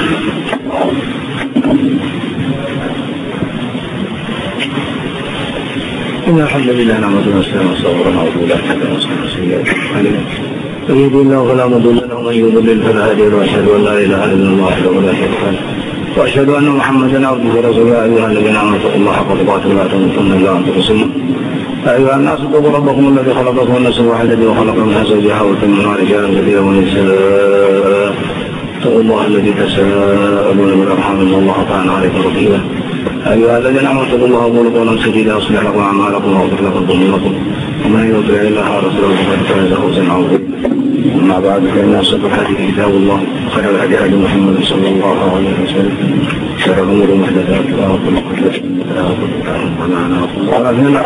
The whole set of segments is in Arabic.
إن الحمد لله نحمده ونستعينه ونستغفره ونعوذ بالله من شرور سيئات أعمالنا من يهده الله فلا مضل له ومن يضلل فلا هادي له وأشهد أن لا إله إلا الله وحده لا شريك له وأشهد أن محمدا عبده ورسوله يا أيها الذين آمنوا اتقوا الله حق تقاته ولا تموتن إلا وأنتم مسلمون يا أيها الناس اتقوا ربكم الذي خلقكم من نفس واحدة وخلق منها زوجها وبث منهما رجالا كثيرا ونساء اتقوا الله الذي تساءلون بالأرحام إن الله كان عليكم رقيبا أيها الذين آمنوا اتقوا الله وقولوا قولا سديدا يصلح لكم أعمالكم ويغفر لكم ذنوبكم ومن يطع الله ورسوله فقد فاز فوزا عظيما أما بعد فإن أصدق الحديث كتاب الله وخير الهدي هدي محمد صلى الله عليه وسلم شر الأمور محدثاتها وكل محدثة بدعة وكل بدعة ضلالة.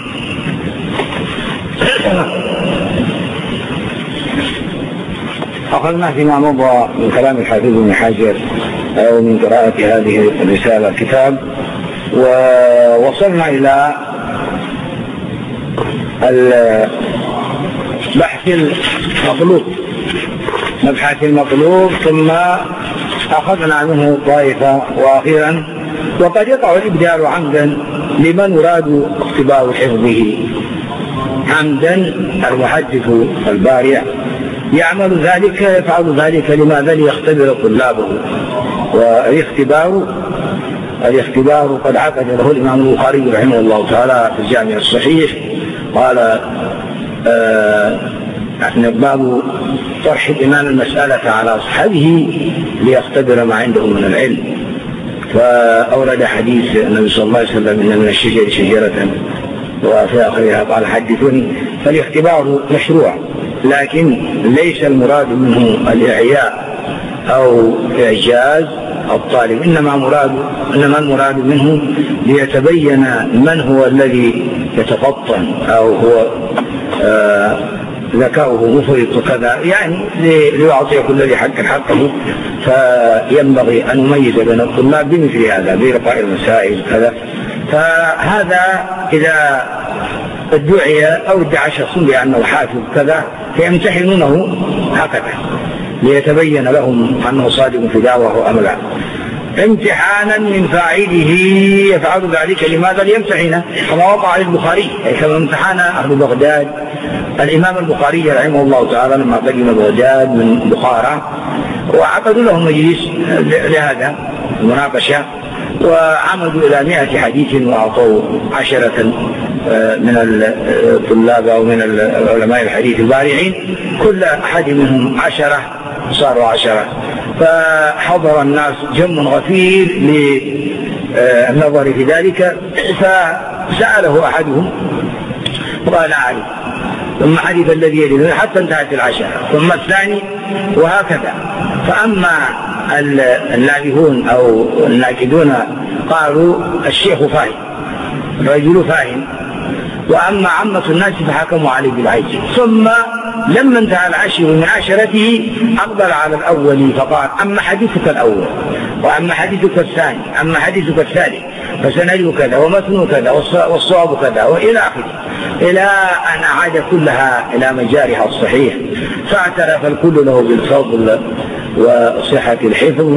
أخذنا فيما مضى من كلام الحافظ ابن حجر أو من قراءة هذه الرسالة الكتاب، ووصلنا إلى مبحث المطلوب ثم أخذنا منه طائفة وأخيرا وقد يقع الإبدال عمدا لمن يراد اختبار حفظه عمدا. المحدث البارع يعمل ذلك يفعل ذلك لماذا؟ ليختبر طلابه. والاختبار قد عقد له الإمام البخاري رحمه الله تعالى في الجامع الصحيح، قال باب طرح الإمام المسألة على أصحابه ليختبر ما عنده من العلم، فأورد حديث النبي صلى الله عليه وسلم إن من الشجر شجرة وفي آخرها قال حدثوني. فالاختبار مشروع لكن ليس المراد منه الإعياء أو إعجاز الطالب، إنما المراد منه ليتبين من هو الذي يتفطن أو هو ذكاؤه مفرط وكذا، يعني ليعطي كل ذي حق حقه. فينبغي أن نميز بين الطلاب بمثل هذا بإلقاء المسائل كذا. فهذا إذا ادعي أو ادعى شخص بأنه حافظ كذا فيمتحنونه هكذا ليتبين لهم أنه صادق في دعواه أم لا، امتحانا من فاعله يفعل ذلك لماذا؟ ليمتحن، كما وقع للبخاري كما امتحن أهل بغداد الإمام البخاري رحمه الله تعالى لما قدم بغداد من بخارى وعقدوا له مجلس لهذا المناقشة وعمدوا إلى 100 حديث وأعطوا 10 من الطلاب أو من العلماء الحديث البارعين، كل أحد منهم 10 صاروا 10. فحضر الناس جم غفير للنظر في ذلك، فسأله أحدهم وقال أعرف، ثم حديث الذي يليه حتى انتهت 10، ثم الثاني وهكذا. فأما اللاذهون أو الناكدون قالوا الشيخ فاهم، الرجل فاهم، وأما عامة الناس فحكموا عليه بالعجز. ثم لما انتهى 10 من 10 أقبل على الأول فقال أما حديثك الأول وأما حديثك الثاني أما حديثك الثالث فسند كذا ومتن كذا والصواب كذا وإلى آخره، إلى أن أعاد كلها إلى مجارها الصحيح. فاعترف الكل له بالفضل وصحة الحفظ.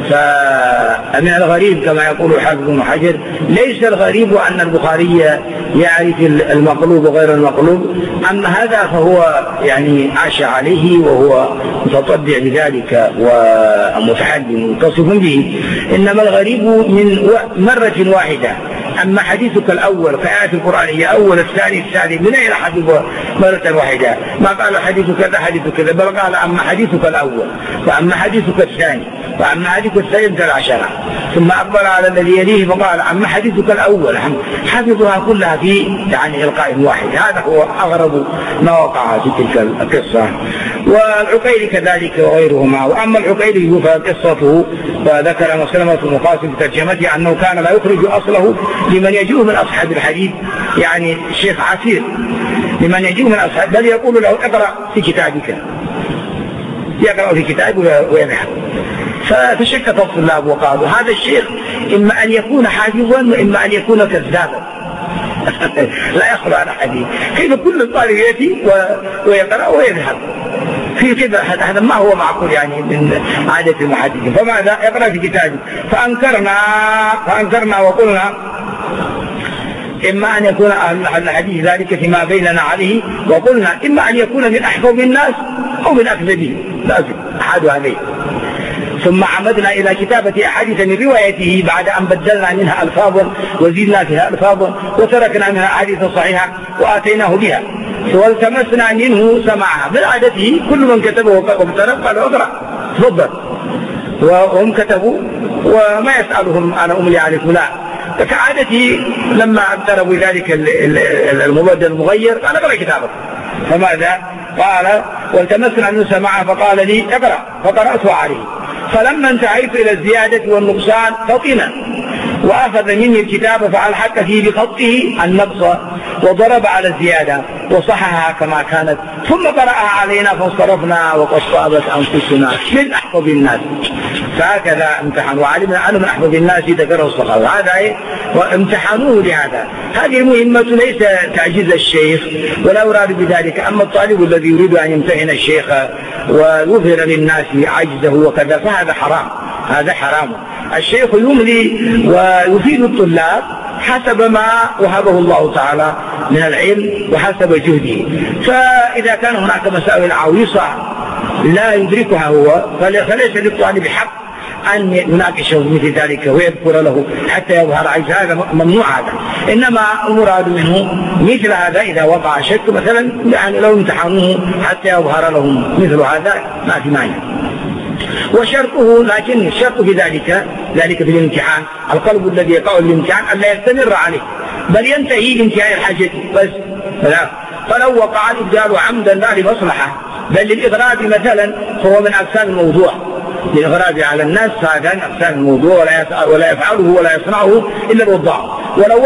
فمن الغريب كما يقول الحافظ ابن حجر ليس الغريب أن البخاري يعرف المقلوب غير المقلوب، أما هذا فهو يعني عاش عليه وهو متطبع بذلك ومتحدي متصف به. إنما الغريب من مرة واحدة، أما حديثك الأول كآية القرآنية أول الثاني الثالث من أين حديث مرة واحدة؟ ما قال حديث كذا حديث كذا، بل قال أما حديثك الأول وأما حديثك الثاني وأما حديثك الثالث 10، ثم أقبل على الذي يليه فقال أما حديثك الأول. حفظها كلها في يعني إلقاء واحد. هذا هو أغرب ما وقع في تلك القصة. والعقيلي كذلك وغيرهما. وأما العقيلي فقصته فذكر مسلمة المقاسم في ترجمته أنه كان لا يخرج أصله لمن يجوه من أصحاب الحديث، يعني الشيخ عسير لمن يجوه من أصحاب، بل يقول له اقرأ في كتابك، يقرأ في كتابه ويذهب. فتشكك الطلاب وقالوا هذا الشيخ إما أن يكون حافظا وإما أن يكون كذابا لا يخلو عن حديث. كيف كل الطالب يأتي ويقرأ ويذهب؟ في كذا، هذا ما هو معقول يعني من عادة المحدثين. فماذا؟ يقرأ في كتابه. فأنكرنا وقلنا إما أن يكون أهل الحديث ذلك فيما بيننا عليه، وقلنا إما أن يكون من أحفظ الناس أو من أكذبه، لازم أحد هذين. ثم عمدنا إلى كتابة أحاديث من روايته بعد أن بدلنا منها ألفاظا وزدنا فيها ألفاظا وتركنا منها أحاديث صحيحة وآتيناه بها، والتمسنا منه سماعها. بالعادة كل من كتبه وابتلق قال اقرأ تفضل، وهم كتبوا وما يسألهم أنا أملي عليكم، لا، كعادتي لما اقتربوا ذلك المبدل المغير قال اقرأ كتابك. فماذا قال؟ والتمسنا منه سماعها فقال لي اقرأ، فقرأت عليه. فلما انتهيت إلى الزيادة والنقصان فطنا وأخذ مني الكتاب فألحق فيه بخطه النقص وضرب على الزيادة وصحها كما كانت، ثم قرأها علينا فانصرفنا وقد صابت أنفسنا من أحفظ الناس. فهكذا امتحنوا وعلمنا أنه من أحفظ الناس ذكره الصحابة، هذا وامتحنوه لهذا. هذه المهمة ليس تعجيز الشيخ ولا أراد بذلك، أما الطالب الذي يريد أن يمتحن الشيخ ويظهر للناس عجزه وكذا فهذا حرام، هذا حرام. الشيخ يملي ويفيد الطلاب حسب ما وهبه الله تعالى من العلم وحسب جهده. فإذا كان هناك مسائل عويصة لا يدركها هو فليس للطالب حق أن يناقشه مثل ذلك ويذكر له حتى يظهر عجز، هذا ممنوع هذا. إنما المراد منه مثل هذا إذا وقع شك مثلا يعني لو امتحنوه حتى يظهر لهم مثل هذا ما في مانع. وشرطه، لكن الشرط في ذلك في الامتحان القلب الذي يقع الامتحان أن لا يستمر عليه بل ينتهي بانتهاء الحاجة بس. فلو وقع الإبدال عمدا لا لمصلحة بل للإغراض مثلا فهو من أقسام الموضوع، للإغراض على الناس هذا من أقسام الموضوع ولا يفعله ولا يصنعه إلا الوضاع. ولو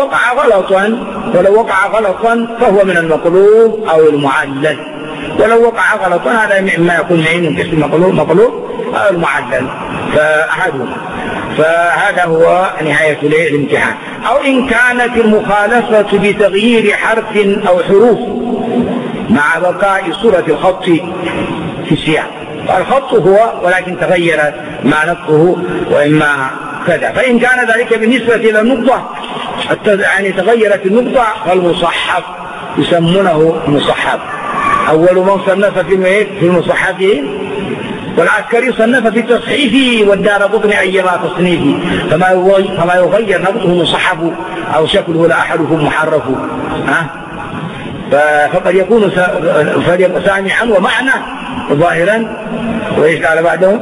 وقع غلطا فهو من المقلوب أو المعلل. ولو وقع غلطا هذا مما يكون من قسم مقلوب أو المعلل فأحدهما. فهذا هو نهاية الامتحان. أو إن كانت المخالفة بتغيير حرف أو حروف مع بقاء صورة الخط في السياق، الخط هو ولكن تغير مع نطقه وإما كذا. فإن كان ذلك بالنسبة إلى النقطة يعني تغيرت النقطة فالمصحف يسمونه مصحف. أول من صنف في المصحف والعسكري صنف في التصحيف والدارقطني أيما تصنيفه، فما يغير نطقه مصحف أو شكله لا أحدهم محرف. فقد يكون سامعا ومعنى ظاهرا وإيش قال بعده.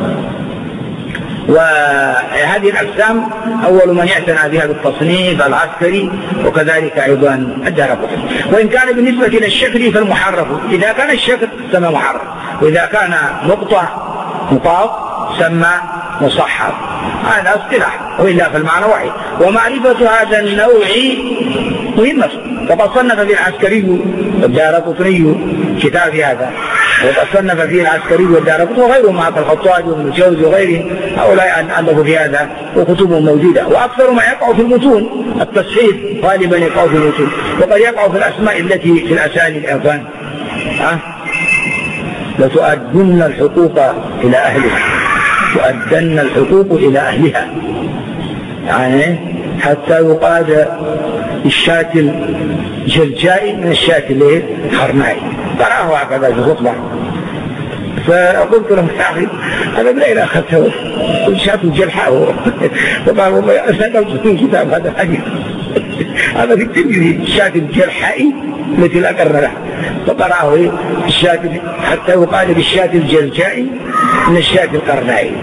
وهذه الأقسام أول من يعتنى بها بالتصنيف العسكري وكذلك أيضا الدارقطني. وإن كان بالنسبة إلى الشكل فالمحرف، إذا كان الشكل سمى محرف، وإذا كان نقطة مطاف سمى مصحف، هذا اصطلاح، وإلا فالمعنى واحد. ومعرفة هذا النوع مهمة. فقد صنف فيه العسكري والدارقطني كتاب هذا، وقد صنف فيه العسكري والدارقطني وغيرهم مع الخطابي وابن الجوزي وغيرهم، هؤلاء ألفوا في هذا وكتبهم موجودة. وأكثر ما يقع في المتون التصحيف غالبا يقع في المتون، وقد يقع في الأسماء التي في الأسانيد الأفان. لتؤدن الحقوق إلى أهلها، تؤدن الحقوق إلى أهلها، يعني حتى يقاد الشاة الجلجاء من الشاة الخرناء. تراه هكذا في خطبة. فقلت له أخي أنا بلا أخذته الشاة الجلحاء، فقال والله أسألت في كتاب هذا الحديث هذا في التلميذ الشاة الجلحاء التي لا قرن لها، فقرأه الشاة حتى يقال بالشاة الجلجاء من الشاة القرناء.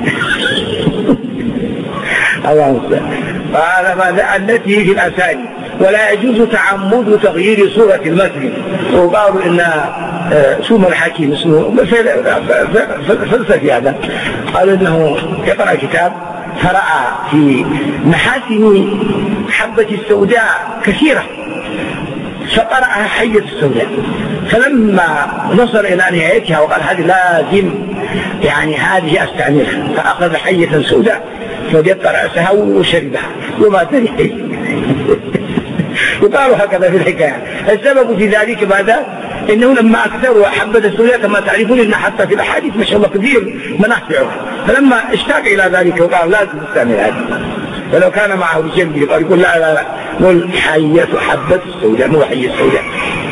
الله قال ماذا التي في الأسانيد. ولا يجوز تعمد تغيير صورة المتن. وقالوا إن سوم الحكيم اسمه فلسفي هذا، قالوا إنه يقرأ كتاب فرأى في محاسن حبة السوداء كثيرة فقرأها حية السوداء، فلما وصل إلى نهايتها وقال هذه لازم يعني هذه أستعملها، فأخذ حية سوداء فجد رأسها وشربها وما تنهي. يقال هكذا في الحكاية. السبب في ذلك ماذا؟ إنه لما أكثروا حبة السوداء كما تعرفون إن حتى في الأحاديث ما شاء الله كثير منافعه، فلما اشتاق إلى ذلك وقال لازم نستعمل هذا. فلو كان معه بجنبه قال يقول لا لا لا، قل حية حبة السوداء مو حية السوداء.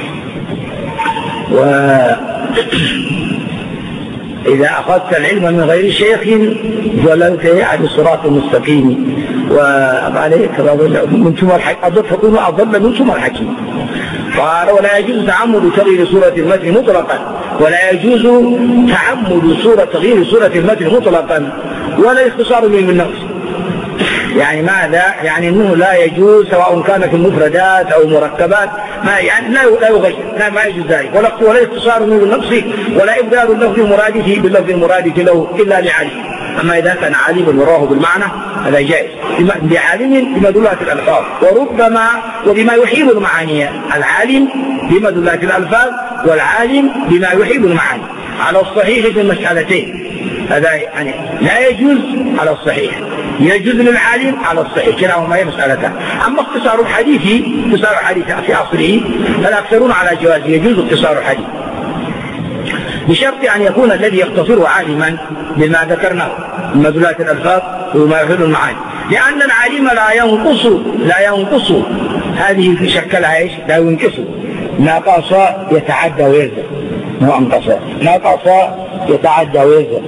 إذا أخذت العلم من غير شيخ ضللت عن الصراط المستقيم. وعليك من ثم الحكيم فكون أضل من ثم الحكيم. قال ولا يجوز تعمد تغيير سورة المتن مطلقا، ولا يجوز تعمد تغيير سورة المتن مطلقا ولا اختصار من النقص. يعني ماذا؟ يعني أنه لا يجوز سواء كان في المفردات أو مركبات، ما يعني لا يغير، لا ما يجوز ذلك، ولا اختصار من النقص، ولا إبدال اللفظ المرادف باللفظ المرادف له إلا لعلم. أما إذا كان عالما وراه بالمعنى هذا جائز بعالم بمدلات الألفاظ، وربما وبما يحيل المعاني، العالم بمدلات الألفاظ والعالم بما يحيل المعاني على الصحيح في المسألتين. هذا يعني لا يجوز على الصحيح، يجوز للعالم على الصحيح، كلاهما هي مسألتان. أما اختصار الحديث في أصله فالأكثرون على جواز يجوز اختصار الحديث بشرط أن يكون الذي يختصره عالما بما ذكرناه من مدلات الألفاظ وما يحيل المعاني، لأن العالم لا ينقص هذه شكلها ايش؟ لا ينقص، ناقص يتعدى ويزن، مو أنقص، ناقص يتعدى ويزن،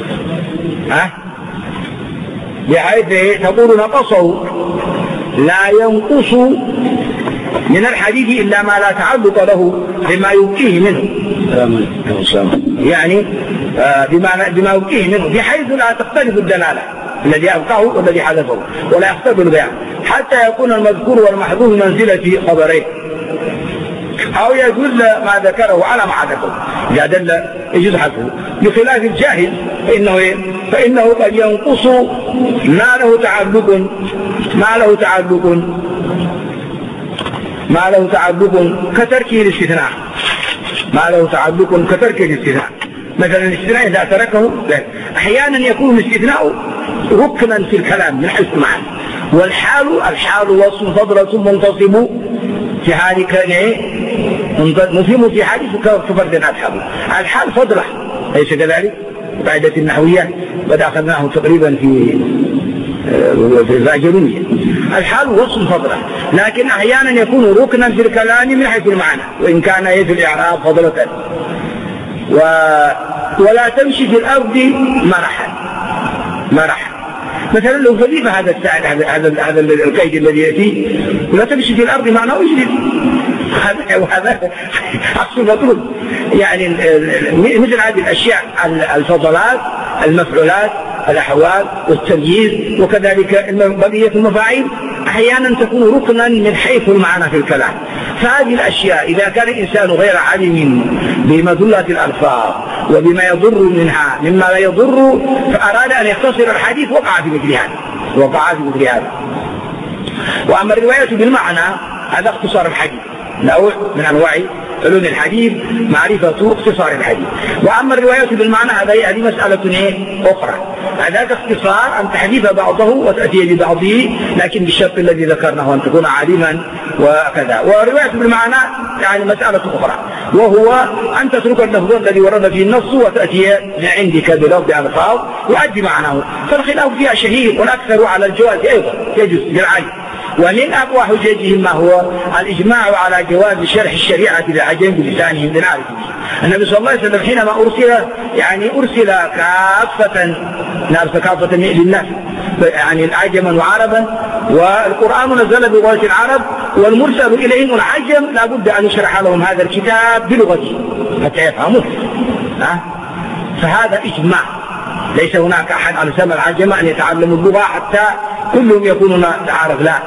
بحيث تقول نقصه لا ينقص من الحديث إلا ما لا تعلق له بما يبقيه منه، يعني بما يبقيه منه، بحيث لا تختلف الدلالة الذي أبقاه والذي حدثه، ولا يختلف البيان، حتى يكون المذكور والمحذوف منزلة خبرين، أو يدل ما ذكره على ما حدثه إذا دل يجوز حذفه، بخلاف الجاهل فإنه قد ينقص ما له تعلق كتركه الاستثناء، مثلا الاستثناء إذا تركه أحيانا يكون الاستثناء ركنا في الكلام من حيث المعنى، والحال وصف فضلة منتصب في حال كان مفهم في حادث كفرد أصحابه. الحال فضلة ليس كذلك؟ قاعدة النحوية قد أخذناه تقريبا في الزاجرونية. الحال وصف فضلة، لكن أحيانا يكون ركنا في الكلام من حيث المعنى، وإن كان في الإعراب فضلة. ولا تمشي في الأرض مرحا، مثلا لو فليف هذا السائل هذا القيد الذي يأتي ولا تمشي في الأرض معناه اجلد، وهذا عكس المطلوب. يعني مثل هذه الأشياء الفضلات المفعولات الأحوال والتمييز، وكذلك بقية المفاعيل أحيانا تكون ركنا من حيث المعنى في الكلام. فهذه الأشياء إذا كان الإنسان غير عالم بمدلات الألفاظ وبما يضر منها مما لا يضر، فأراد أن يختصر الحديث وقع في مثل هذا. وأما الرواية بالمعنى هذا اختصار الحديث، نوع من أنواع علوم الحديث معرفة اختصار الحديث. وأما الرواية بالمعنى هذه مسألة أخرى، هذاك اختصار أن تحذف بعضه وتأتي ببعضه، لكن بالشرط الذي ذكرناه أن تكون عالما وكذا. والرواية بالمعنى يعني مسألة أخرى، وهو أن تترك اللفظ الذي ورد فيه النص وتأتي عندك بلفظ ألفاظ يؤدي معناه. فالخلاف فيها شهير، والأكثر على الجواز أيضا يجوز بالعين. ومن أقوى حججهم ما هو الإجماع على جواز شرح الشريعة للعجم بلسانهم لنعرف به. النبي صلى الله عليه وسلم حينما أرسل كافة للناس، يعني العجما وعربا، والقرآن نزل بلغة العرب، والمرسل إليهم العجم لا بد أن يشرح لهم هذا الكتاب بلغته حتى يفهموه. فهذا إجماع، ليس هناك أحد على سمع العجم أن يتعلموا اللغة حتى كلهم يكونون عرب، لا.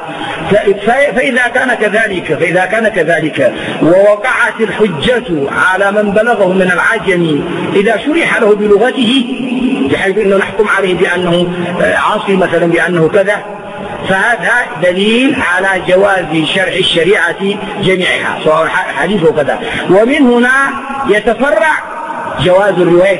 فإذا كان كذلك ووقعت الحجة على من بلغه من العجم إذا شرح له بلغته بحيث أنه نحكم عليه بأنه عاصي مثلا بأنه كذا، فهذا دليل على جواز شرح الشريعة جميعها سواء حديث وكذا. ومن هنا يتفرع جواز الرواية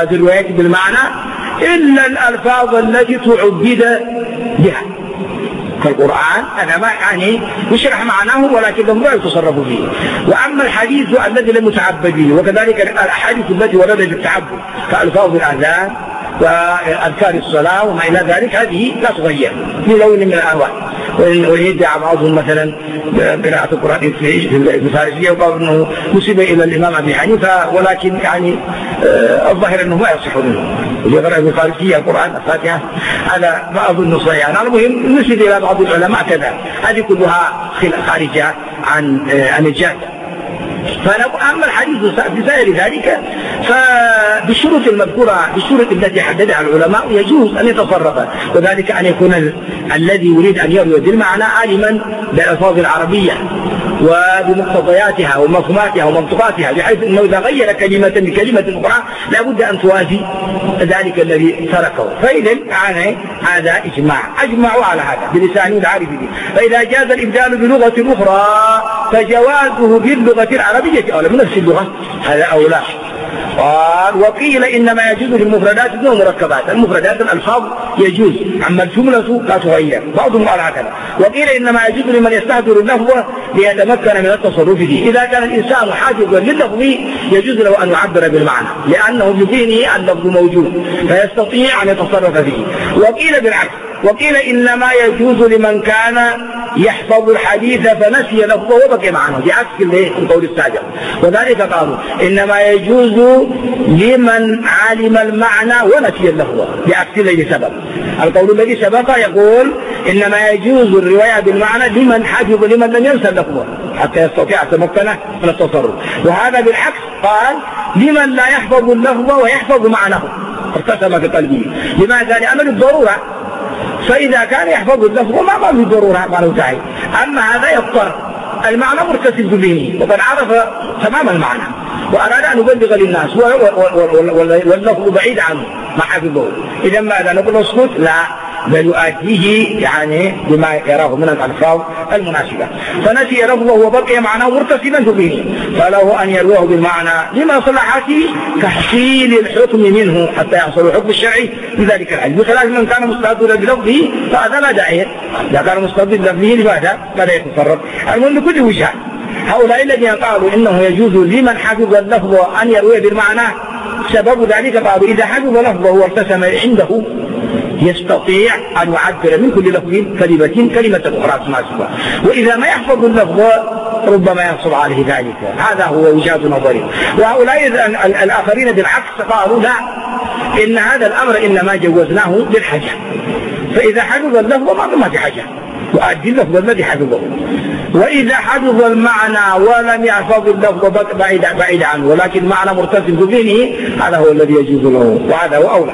بالمعنى إلا الألفاظ التي تعبد بها، فالقرآن هذا ما يعني يشرح معناه ولكنهم لا يتصرفوا فيه. وأما الحديث الذي لم يتعبد به، وكذلك الأحاديث التي وردت بالتعبد كألفاظ الأذان وأذكار الصلاة وما إلى ذلك، هذه لا تغير في لون من الألوان. ويدعى بعضهم مثلا قراءة القرآن في الفارسية وقال أنه نسب إلى الإمام أبي حنيفة، ولكن يعني الظاهر أنه ما يصح منه اللي يقرأ بالفارسية القرآن الفاتحة، هذا ما أظن صحيحا. المهم نسب إلى بعض العلماء كذا، هذه كلها خارجة عن الجادة. فأما الحديث بسائر ذلك فبالشروط المذكورة، بالشروط التي حددها العلماء يجوز أن يتصرف، وذلك أن يكون الذي يريد أن يروي بالمعنى عالما بالألفاظ العربية وبمقتضياتها ومفهوماتها ومنطقاتها، بحيث أنه إذا غير كلمة بكلمة أخرى لابد أن توازي ذلك الذي تركه. فإذا هذا أجمعوا على هذا بلسان العارف به. فإذا جاز الإبدال بلغة أخرى فجوازه باللغة العربية أولى، بنفس اللغة هذا أولى. قال وقيل إنما يجوز في المفردات دون مركبات، المفردات الألفاظ يجوز، أما الجملة لا تغير. بعضهم قال هكذا. وقيل إنما يجوز لمن يستحضر اللفظ ليتمكن من التصرف فيه. إذا كان الإنسان حافظا لللفظ يجوز له أن يعبر بالمعنى لأنه بذهنه اللفظ موجود فيستطيع أن يتصرف فيه. وقيل بالعكس، وقيل إنما يجوز لمن كان يحفظ الحديث فنسي لفظه وبقي معناه، بعكس القول السابق. وذلك قالوا إنما يجوز لمن علم المعنى ونسي اللفظ، بعكس الذي سبق. القول الذي سبق يقول إنما يجوز الرواية بالمعنى لمن حفظ، لمن لم ينسى اللفظ حتى يستطيع التمكن من التصرف. وهذا بالعكس قال لمن لا يحفظ اللفظ ويحفظ معناه ارتسم في قلبه. لماذا؟ لأنه للضرورة، فإذا كان يحفظ اللفظ ما في ضرورة ما له داعي. أما هذا يضطر، المعنى مرتسم بذهنه وقد عرف تمام المعنى وأراد أن يبلغ للناس واللفظ بعيد عنه ما حفظه. إذا ماذا نقول اسكت؟ لا، بل يؤديه يعني بما يراه من الألفاظ المناسبة. فنسي لفظه وبقي معناه مرتسما به، فله أن يروه بالمعنى لمصلحته تحصيل الحكم منه حتى يحصل الحكم الشرعي بذلك الحديث، بخلاف من كان مستعدلا بلفظه فهذا لا داعي. إذا كان مستعدلا بلفظه لماذا؟ فلا يتصرف. المهم بكل وجهة هؤلاء الذين قالوا إنه يجوز لمن حفظ اللفظ أن يروي بالمعنى، سبب ذلك قالوا إذا حفظ لفظه وارتسم عنده يستطيع أن يعبر من كل لفظ كلمة أخرى مناسبة. وإذا ما يحفظ اللفظ ربما يحصل عليه ذلك. هذا هو وجهة نظري. وهؤلاء الآخرين بالعكس قالوا لا، إن هذا الأمر إنما جوزناه للحاجة، فإذا حفظ اللفظ ما في حاجة وأدي اللفظ الذي حفظه. وإذا حفظ المعنى ولم يحفظ اللفظ بعيد عنه ولكن معنى مرتسم بذهنه، هذا هو الذي يجوز له وهذا هو أولى.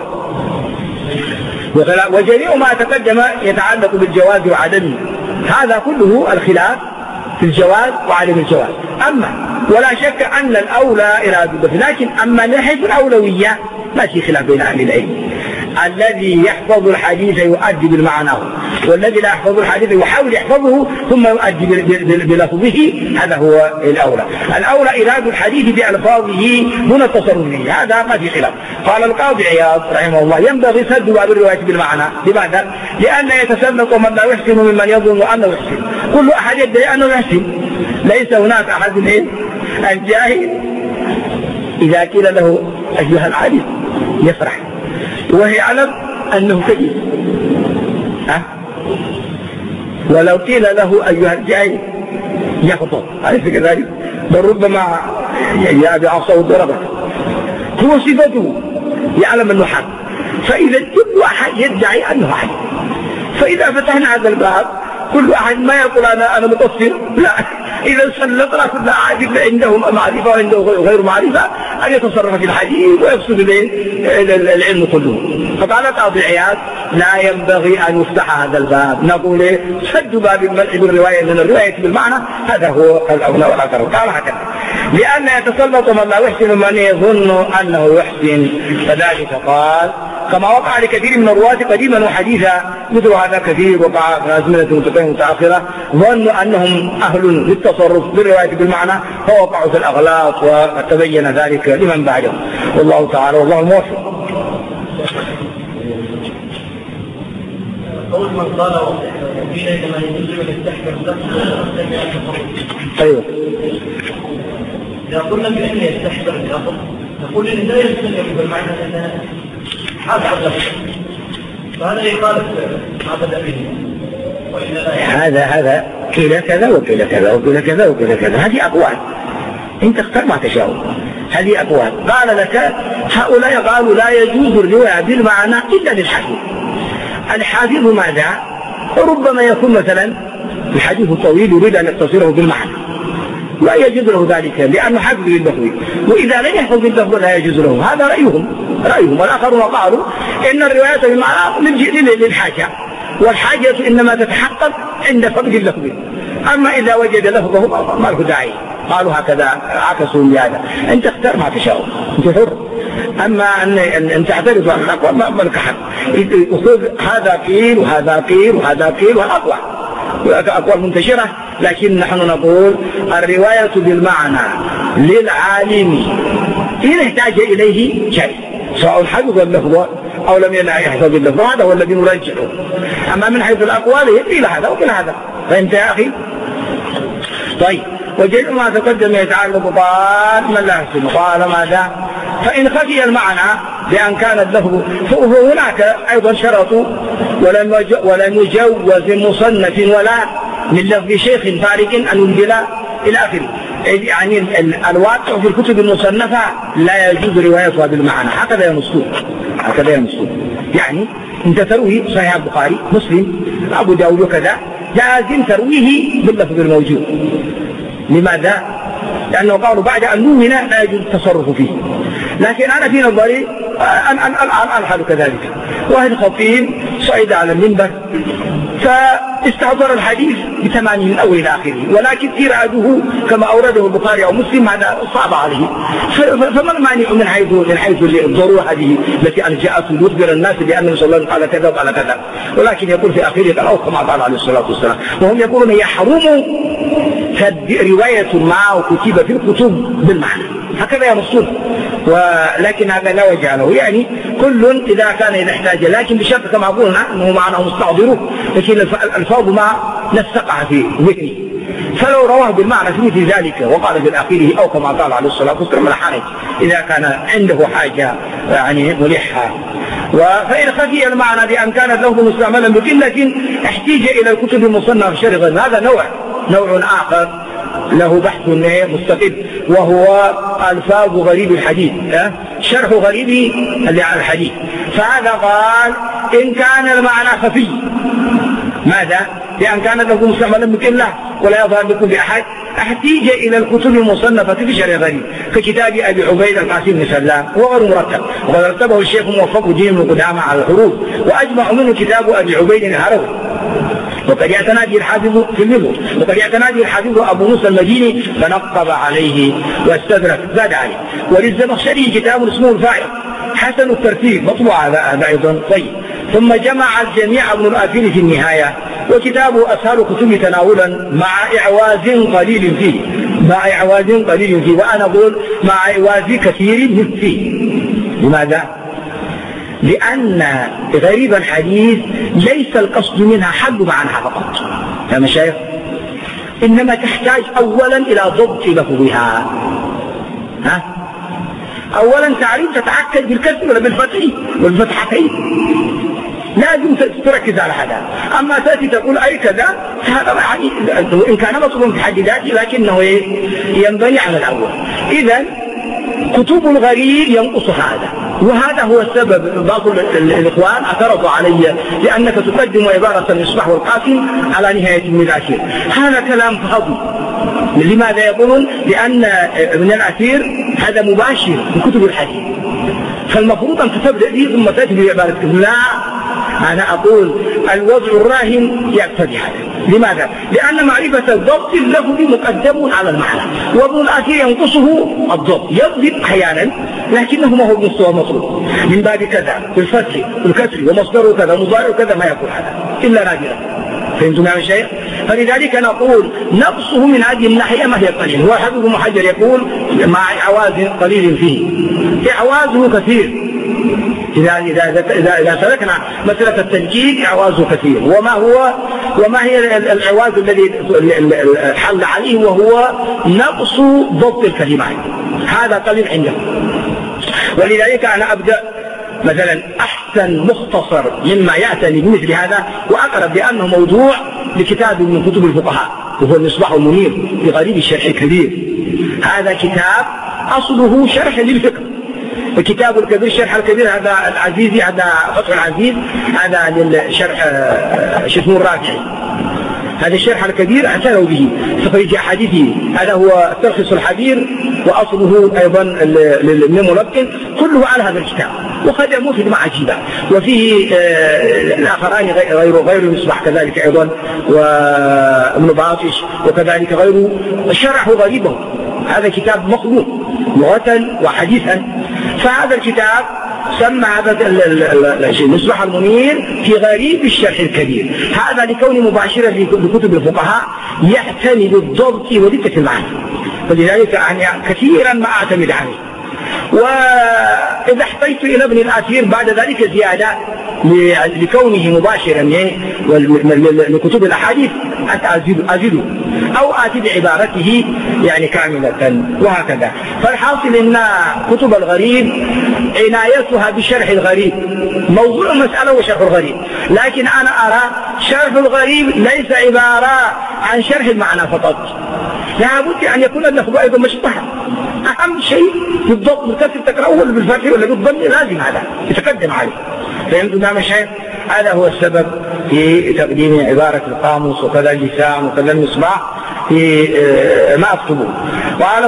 وجميع ما تقدم يتعلق بالجواز وعدمه، هذا كله الخلاف في الجواز وعدم الجواز. ولا شك أن الأولى إرادة اللفظ، لكن أما من حيث الأولوية ما في خلاف بين أهل العلم. الذي يحفظ الحديث يؤدي بالمعنى، والذي لا يحفظ الحديث يحاول يحفظه ثم يؤدي بلفظه، هذا هو الأولى إرادة الحديث بألفاظه دون التصرف به، هذا ما في خلاف. قال القاضي عياض رحمه الله ينبغي سد باب الرواية بالمعنى. لماذا؟ لأن يتسلط من لا يحسن ممن يظن أنه يحسن. كل أحد يدعي أنه يحسن، ليس هناك أحد الجاهل إذا قيل له أيها العالم يفرح وهي يعلم أنه كذب، ولو قيل له أيها الجاهل يخطب، أليس كذلك؟ بل ربما يا بعصاه ضربه، هو صفته يعلم أنه حق. فإذا كل أحد يدعي أنه حق، فإذا فتحنا هذا الباب كل أحد ما يقول أنا مقصر، لا، إذا سلطنا كل أحد عنده معرفة وعنده غير معرفة أن يتصرف في الحديث ويفسد العلم كله. فقال القاضي عياض لا ينبغي أن يفتح هذا الباب، نقول سد باب المنع بالرواية من الرواية بالمعنى، هذا هو الأولى والأكثر. قال هكذا لأن يتسلط من لا يحسن من يظن أنه يحسن، فذلك قال كما وقع لكثير من الرواة قديما وحديثا، مثل هذا كثير وقع في أزمنة متأخرة، ظنوا أنهم أهل للتصرف بالرواية بالمعنى فوقعوا في الأغلاط، وتبين ذلك لمن بعدهم. والله تعالى والله الموفق. قول من قال أيوه. إذا قلنا بأن يستحضر اللفظ نقول إن لا يستحضر بالمعنى أنه حاضر اللفظ، فهذا يخالف ما بدأ به. هذا قيل كذا وقيل كذا وقيل كذا وقيل كذا، هذه أقوال، أنت اختار ما تشاء، هذه أقوال. قال لك هؤلاء قالوا لا يجوز الرواية بالمعنى إلا للحافظ. الحافظ ماذا؟ ربما يكون مثلا الحديث طويل يريد أن يختصره بالمعنى، لا يجوز له ذلك لأنه حافظ لللفظ، وإذا لم يحفظ اللفظ لا يجوز له. هذا رأيهم. والآخرون قالوا إن الرواية بالمعنى للحاجة، والحاجة إنما تتحقق عند فقد اللفظ، أما إذا وجد لفظه ما له داعي. قالوا هكذا عكسوا بهذا. أنت اختار ما تشاء، أنت حر. أما أن تعترض على الأقوال ما لك حق. هذا قيل وهذا قيل وهذا قيل والأقوال أقوال منتشرة، لكن نحن نقول الرواية بالمعنى للعالم إن احتاج إليه شيء، سواء حفظ اللفظ أو لم يحفظ اللفظ، هذا هو الذي نرجحه. أما من حيث الأقوال قيل هذا وقيل هذا. فأنت يا أخي طيب. وجميع ما تقدم يتعلق بطال من لا يحسن. قال ماذا؟ فإن خفي المعنى بأن كان اللفظ، فهناك أيضا شرطوا ولم يجوز مصنف ولا من لفظ شيخ فارق أن ينزل إلى آخره. يعني الواقع في الكتب المصنفة لا يجوز روايتها بالمعنى، هكذا ينصون. يعني أنت تروي صحيح البخاري مسلم أبو داود وكذا، لازم ترويه باللفظ الموجود. لماذا؟ لأنه قالوا بعد أن نؤمن لا يجوز التصرف فيه. لكن أنا في نظري الآن الحال كذلك. واحد خطيب صعد على المنبر فاستحضر الحديث بتمامه من أول إلى آخره، ولكن إراده كما أورده البخاري أو مسلم هذا صعب عليه. فما المانع من حيث الضرورة هذه التي ألجأته ليخبر الناس بأن النبي صلى الله عليه وسلم قال كذا وقال كذا، ولكن يقول في آخره قال أو كما قال عليه الصلاة والسلام. وهم يقولون يحرم رواية ما كتب في الكتب بالمعنى، هكذا ينصون. ولكن هذا لا وجه له، يعني كل إذا احتاج، لكن بشرط كما قلنا أنه معناه مستحضره، لكن الألفاظ ما نسقها في ذهنه. فلو رواه بالمعنى في مثل ذلك وقال في آخره أو كما قال عليه الصلاة والسلام لا حرج إذا كان عنده حاجة يعني ملحة. فإن خفي المعنى بأن كان اللفظ مستعملا بقلة احتاج إلى الكتب المصنفة شرغا، هذا نوع آخر له بحث مستقل، وهو ألفاظ غريب الحديث، شرح غريب الحديث. فهذا قال إن كان المعنى خفي ماذا؟ بأن كان له مستعملا بقلة ولا يظهر بكم بأحد، احتاج إلى الكتب المصنفة في شرح غريب ككتاب أبي عبيد القاسم بن سلام، وهو غير مرتب، وقد رتبه الشيخ موفق الدين بن قدامة على الحروف، وأجمع منه كتاب أبي عبيد الهروي. وقد اعتنى به الحافظ في الملو، وقد اعتنى به الحافظ أبو موسى المديني فنقب عليه واستدرك زاد عليه. وللزمخشري كتاب اسمه الفائق حسن الترتيب مطبوع هذا أيضا. طيب. ثم جمع الجميع ابن الآثير في النهاية، وكتابه أسهل كتب تناولا مع إعواز قليل فيه، وأنا أقول مع إعواز كثير فيه. لماذا؟ لأن غريب الحديث ليس القصد منها حل معناها فقط يا مشايخ، إنما تحتاج أولا إلى ضبط لفظها. أولا تعريف تتعكد بالكسر ولا بالفتح والفتحتين، لازم تركز على هذا. أما تأتي تقول أي كذا هذا يعني إن كان مطلوب في حد ذاته لكنه ينبني على الأول. إذن كتب الغريب ينقص هذا، وهذا هو السبب. بعض الإخوان اعترضوا علي لأنك تقدم عبارة المصباح والقاسم على نهاية ابن الأثير. هذا كلام فاضي. لماذا يقولون؟ لأن ابن الأثير هذا مباشر بكتب الحديث، فالمفروض أن تبدأ به ثم تأتي بعبارة. لا، أنا أقول الوضع الراهن يقتضي هذا. لماذا؟ لأن معرفة الضبط اللفظي مقدم على المعنى، وابن الأثير ينقصه الضبط، يضبط أحيانا لكنه ما هو بمستوى مطلوب، من باب كذا بالفتح والكسر ومصدره كذا مضارع كذا ما يقول هذا إلا نادرا. فهمتم يا شيخ؟ فلذلك نقول نقصه من هذه الناحية ما هي قليل. هو حافظ ابن حجر يقول مع إعواز قليل فيه، إعوازه كثير إذا سلكنا مسألة التنكيك إعوازه كثير. وما هي الإعواز الذي حل عليه؟ وهو نقص ضبط الكلمات. هذا قليل عنده. ولذلك أنا أبدأ مثلا أحسن مختصر مما يعتني بمثل هذا وأقرب بأنه موضوع لكتاب من كتب الفقهاء، وهو المصباح المنير في غريب الشرح الكبير. هذا كتاب أصله شرح للفقه. الكتاب الكبير شرح الكبير هذا العزيزي، هذا فتح العزيز، هذا للشرح شسمه الرافعي. هذا الشرح الكبير اعتنوا به تخريج أحاديثه. هذا هو تلخيص الحبير، وأصله أيضا للملقن، كله على هذا الكتاب، وخدموا خدمة عجيبة. وفيه الآخران غير المصباح كذلك أيضا، وابن باطش وكذلك غيره شرحوا غريبه. هذا كتاب مخلوق لغة وحديثا. فهذا الكتاب سمى هذا المصباح المنير في غريب الشرح الكبير. هذا لكون مباشرا لكتب الفقهاء يعتني بالضبط ودقة المعاني، فلذلك يعني كثيرا ما أعتمد عليه. وإذا احتجت إلى ابن الأثير بعد ذلك زيادة لكونه مباشرا لكتب الأحاديث أزيده أو آتي بعبارته يعني كاملة، وهكذا. فالحاصل أن كتب الغريب عنايتها بشرح الغريب موضوع مسألة وشرح الغريب، لكن أنا أرى شرح الغريب ليس عبارة عن شرح المعنى فقط، لابد أن يكون اللفظ أيضا مشطحا. أهم شيء بالضبط بالكسر تقرأه ولا بالفتح ولا بالضم، لازم هذا يتقدم عليه. فهمتوا نعم الشيخ؟ هذا هو السبب في تقديم عبارة القاموس وكذا اللسان وكذا المصباح في ما أكتبه. وقال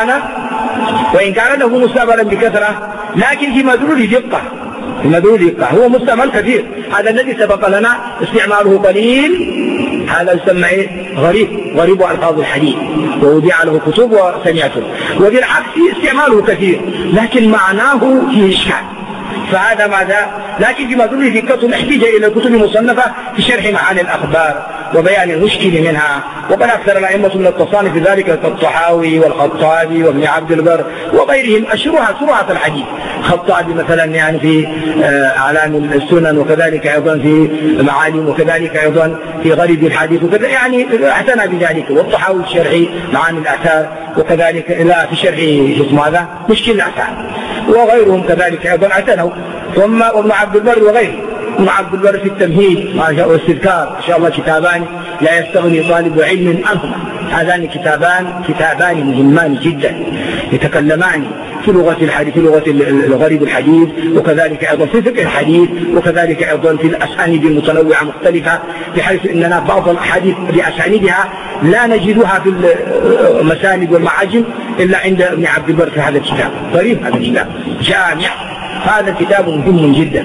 وإن كان له مستعملا بكثرة، لكن في مدلول دقة. هو مستعمل كثير. هذا الذي سبق لنا استعماله قليل، هذا يسمى غريب ألفاظ الحديث، ووضع له كتب وسمعته. وبالعكس استعماله كثير لكن معناه فيه إشكال. فهذا ماذا؟ لكن في مدلول دقة احتاج إلى كتب مصنفة في شرح معاني الأخبار وبيان المشكل منها. وقد أكثر الأئمة من التصانيف في ذلك كالطحاوي والخطابي وابن عبد البر وغيرهم أشرها الحديث. خطابي مثلا يعني في أعلام السنن، وكذلك أيضا في معالم، وكذلك أيضا في غريب الحديث وكذا، يعني اعتنى بذلك. والطحاوي في شرح معاني الآثار، وكذلك في شرح اسمه هذا مشكل الآثار، وغيرهم كذلك أيضا اعتنوا. ثم ابن عبد البر وغيره. ابن عبد البر في التمهيد والاستذكار إن شاء الله كتابان لا يستغني طالب علم عنهما. هذان كتابان مهمان جدا، يتكلمان في لغة الحديث، في لغة الغريب الحديث، وكذلك أيضا في فقه الحديث، وكذلك أيضا في الأسانيد المتنوعة مختلفة، بحيث أننا بعض الأحاديث بأسانيدها لا نجدها في المساند والمعاجم إلا عند ابن عبد البر في هذا الكتاب. غريب هذا الكتاب جامع. هذا الكتاب مهم جدا.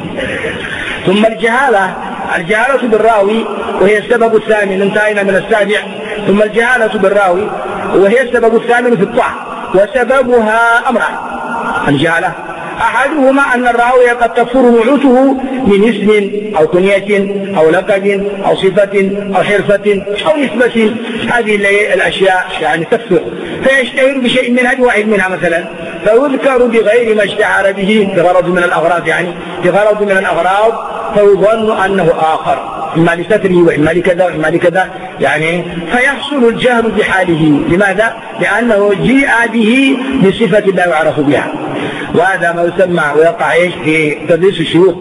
ثم الجهالة بالراوي وهي السبب الثامن، انتهينا من السابع. ثم الجهالة بالراوي وهي السبب الثامن في الطعن، وسببها أمران. الجهالة أحدهما أن الراوي قد تكفر نعوته من اسم أو كنية أو لقب أو صفة أو حرفة أو نسبة. هذه الأشياء يعني تكفر، فيشتهر بشيء من هذه واحد منها مثلا، فيذكر بغير ما اشتهر به بغرض من الأغراض، يعني بغرض من الأغراض، فيظن أنه آخر، إما لستره وإما لكذا وإما لكذا، يعني فيحصل الجهل بحاله. لماذا؟ لأنه جيء به بصفة لا يعرف بها. وهذا ما يسمى ويقع في تدريس الشيوخ،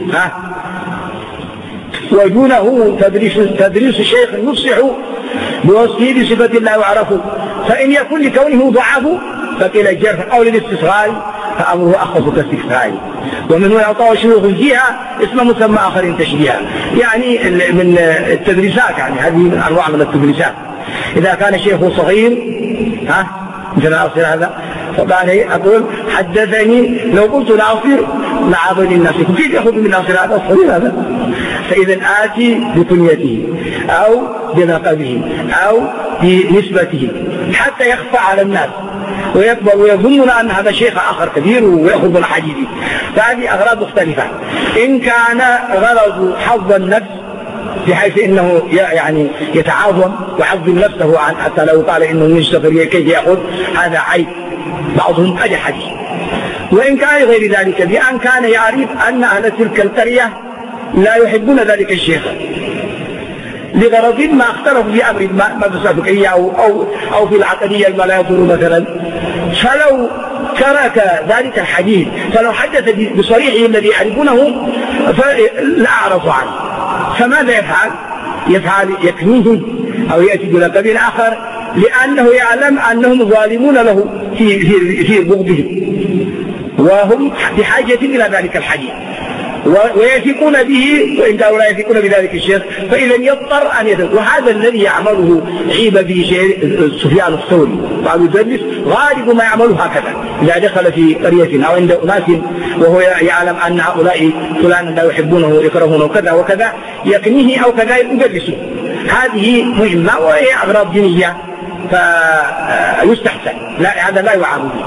ودونه تدريس شيخ يفصح بوصفه بصفة لا يعرف، فإن يكون لكونه ضعف فقيل الجرح، أو للاستصغار فأمره أخف كاستكفائه. ومن هنا يعطاه شيوخ فيها اسم مسمى آخر تشبيها، يعني من التدريسات، يعني هذه من أنواع من التدريسات. إذا كان شيخه صغير مثل ناصر هذا، فقال أقول حدثني لو قلت ناصر لعضني الناس، كيف يأخذ من ناصر هذا الصغير هذا؟ فإذا آتي بكنيته أو بلقبه أو بنسبته حتى يخفى على الناس ويكبر ويظنون أن هذا شيخ آخر كبير ويأخذ الحديث. فهذه أغراض مختلفة. إن كان غرض حظ النفس بحيث إنه يعني يتعاظم ويعظم نفسه عن حتى لو قال إنه من السفرية كيف يأخذ، هذا عيب. بعضهم أجل حديث، وإن كان غير ذلك بأن كان يعرف أن أهل تلك القرية لا يحبون ذلك الشيخ لغرض ما اختلفوا في أمر ما في الفقهية أو في العقدية ما لا يضر مثلا، فلو ترك ذلك الحديث، فلو حدث بصريحه الذي يعرفونه فلا أعرض عنه، فماذا يفعل يكنيه أو يأتي بلقب آخر، لأنه يعلم أنهم ظالمون له في بغضهم وهم بحاجة إلى ذلك الحديث ويثقون به، وإن كانوا لا يثقون بذلك الشيخ فإذا يضطر أن يثق. وهذا الذي يعمله عيب به سفيان الثوري بعض يدرس غالب ما يعمله هكذا، إذا دخل في قرية أو عند أناس وهو يعلم أن هؤلاء فلانا لا يحبونه يكرهونه وكذا وكذا يكنيه أو كذا يدرسه. هذه مهمة وهي أغراض دينية فيستحسن، لا هذا لا يعاب به.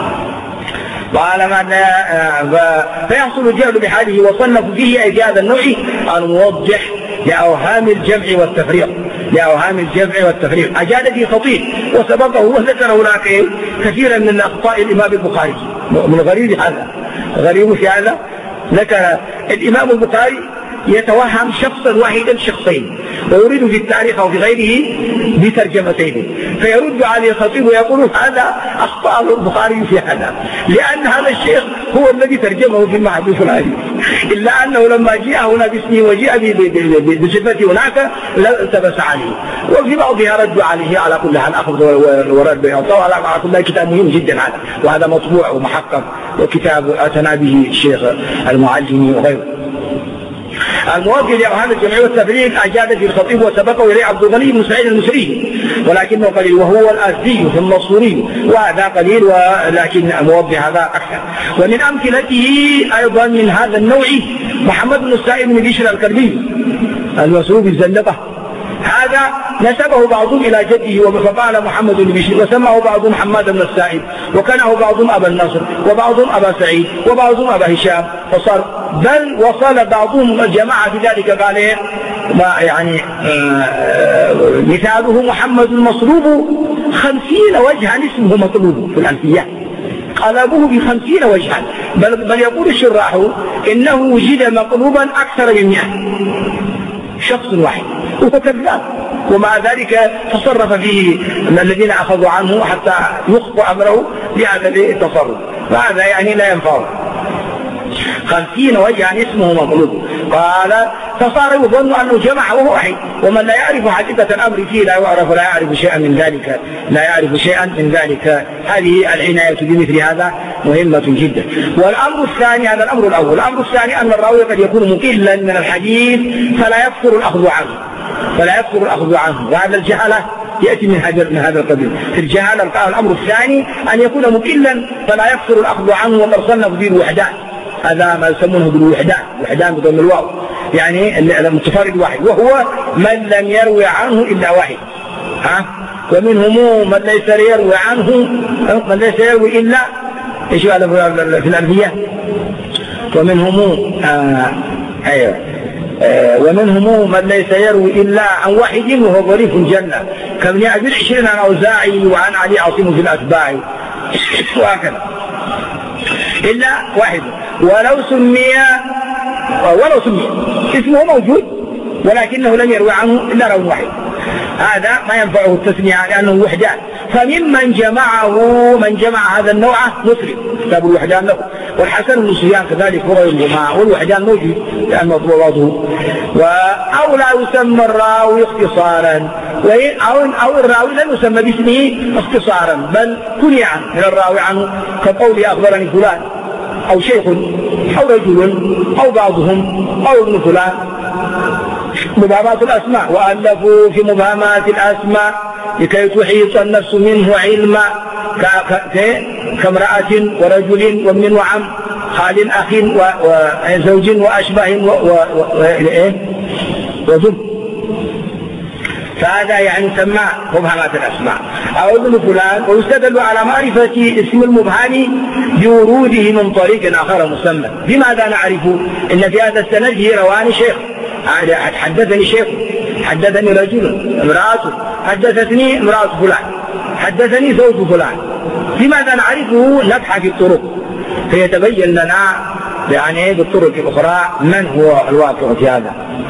فيحصل الجهل بحاله وصنف فيه أي هذا النوع الموضح لأوهام الجمع والتفريق أجاد فيه خطيب وسبقه وذكره لك كثيرا من أخطاء الإمام البخاري. من غريب في هذا ذكر الإمام البخاري يتوهم شخصا واحدا شخصين ويريد في التاريخ أو في غيره بترجمتين، فيرد عليه الخطيب ويقول هذا أخطأ البخاري في هذا، لأن هذا الشيخ هو الذي ترجمه في المحدث الفلاني، إلا أنه لما جاء هنا باسمه وجاء بصفته هناك لا التبس عليه. وفي بعضها ردوا عليه على كل حال أخذ ورد على كل كتاب مهم جدا هذا، وهذا مطبوع ومحقق وكتاب أتنا به الشيخ المعلمي وغيره. الموافق لأوهام الجمع والتفريق أجاد في الخطيب وسبقه إليه عبد الغني بن سعيد المصري ولكنه قليل، وهو الأزدي ثم الصوري، وهذا قليل ولكن موضح هذا أكثر. ومن أمثلته أيضا من هذا النوع محمد بن السائب بن بشر الكربي المسروب الزندقة، هذا نسبه بعضهم إلى جده فقال محمد بن بشر، وسمعه بعضهم حماد بن السائب، وكانه بعضهم أبا النصر وبعضهم أبا سعيد وبعضهم أبا هشام، فصار بل وصل بعضهم الجماعة في ذلك قال يعني مثاله محمد المصلوب 50 وجها اسمه مطلوب في الألفية، قلبوه ب50 وجها، بل يقول الشراح إنه وجد مطلوبا أكثر من 100 شخص واحد وهو كذاب، ومع ذلك تصرف فيه الذين أخذوا عنه حتى يخطئ أمره بهذا التصرف، فهذا يعني لا ينفعه. 50 وجها اسمه مطلوب، قال فصار يظن أنه جمع وهو واحد، ومن لا يعرف حقيقة الأمر فيه لا يعرف شيئا من ذلك. هذه العناية بمثل هذا مهمة جدا. والأمر الثاني، هذا الأمر الأول. الأمر الثاني أن الراوي قد يكون مقلا من الحديث فلا يكثر الأخذ عنه، وهذا الجهلة يأتي من هذا القبيل. في الجهالة الأمر الثاني أن يكون مقلا فلا يكثر الأخذ عنه، وقد صنف به الوحدان، هذا ما يسمونه بالوحدان بضم الواو، يعني المتفرد واحد، وهو من لم يروي عنه إلا واحد. ومنهم من ليس يروي إلا إيش في الألفية، ومنهم ومنهم من ليس يروي إلا عن واحد وهو ظريف الجنة كابن أبي العشرين عن أوزاعي وعن علي عاصم في الأتباع وهكذا، إلا واحد. ولو سمي اسمه موجود ولكنه لم يروي عنه إلا راوي واحد، هذا ما ينفعه التسمية لأنه وحدان. فممن جمع هذا النوع مسلم كتاب الوحدان له، والحسن بن سفيان كذلك وغيرهما، والوحدان موجود لأن مطبوعاته. أو لا يسمى الراوي اختصارا، أو الراوي لا يسمى باسمه اختصارا بل كني من الراوي عنه، كقول أخبرني فلان أو شيخ أو رجل أو بعضهم أو ابن فلان. مبهمات الأسماء، وألفوا في مبهمات الأسماء لكي تحيط النفس منه علما، كامرأة ورجل وابن وعم، خال أخ وزوج وأشبه وزوج، فهذا يعني سمى مبهمات الأسماء. أو ابن فلان، ويستدل على معرفة اسم المبهم بوروده من طريق آخر مسمى. بماذا نعرف؟ إن في هذا السند رواني شيخ، حدثني شيخ، حدثني رجل، امرأته، حدثتني امرأة فلان، حدثني زوج فلان. لماذا نعرفه؟ نبحث في الطرق، فيتبين لنا يعني بالطرق الأخرى من هو الواقع في هذا.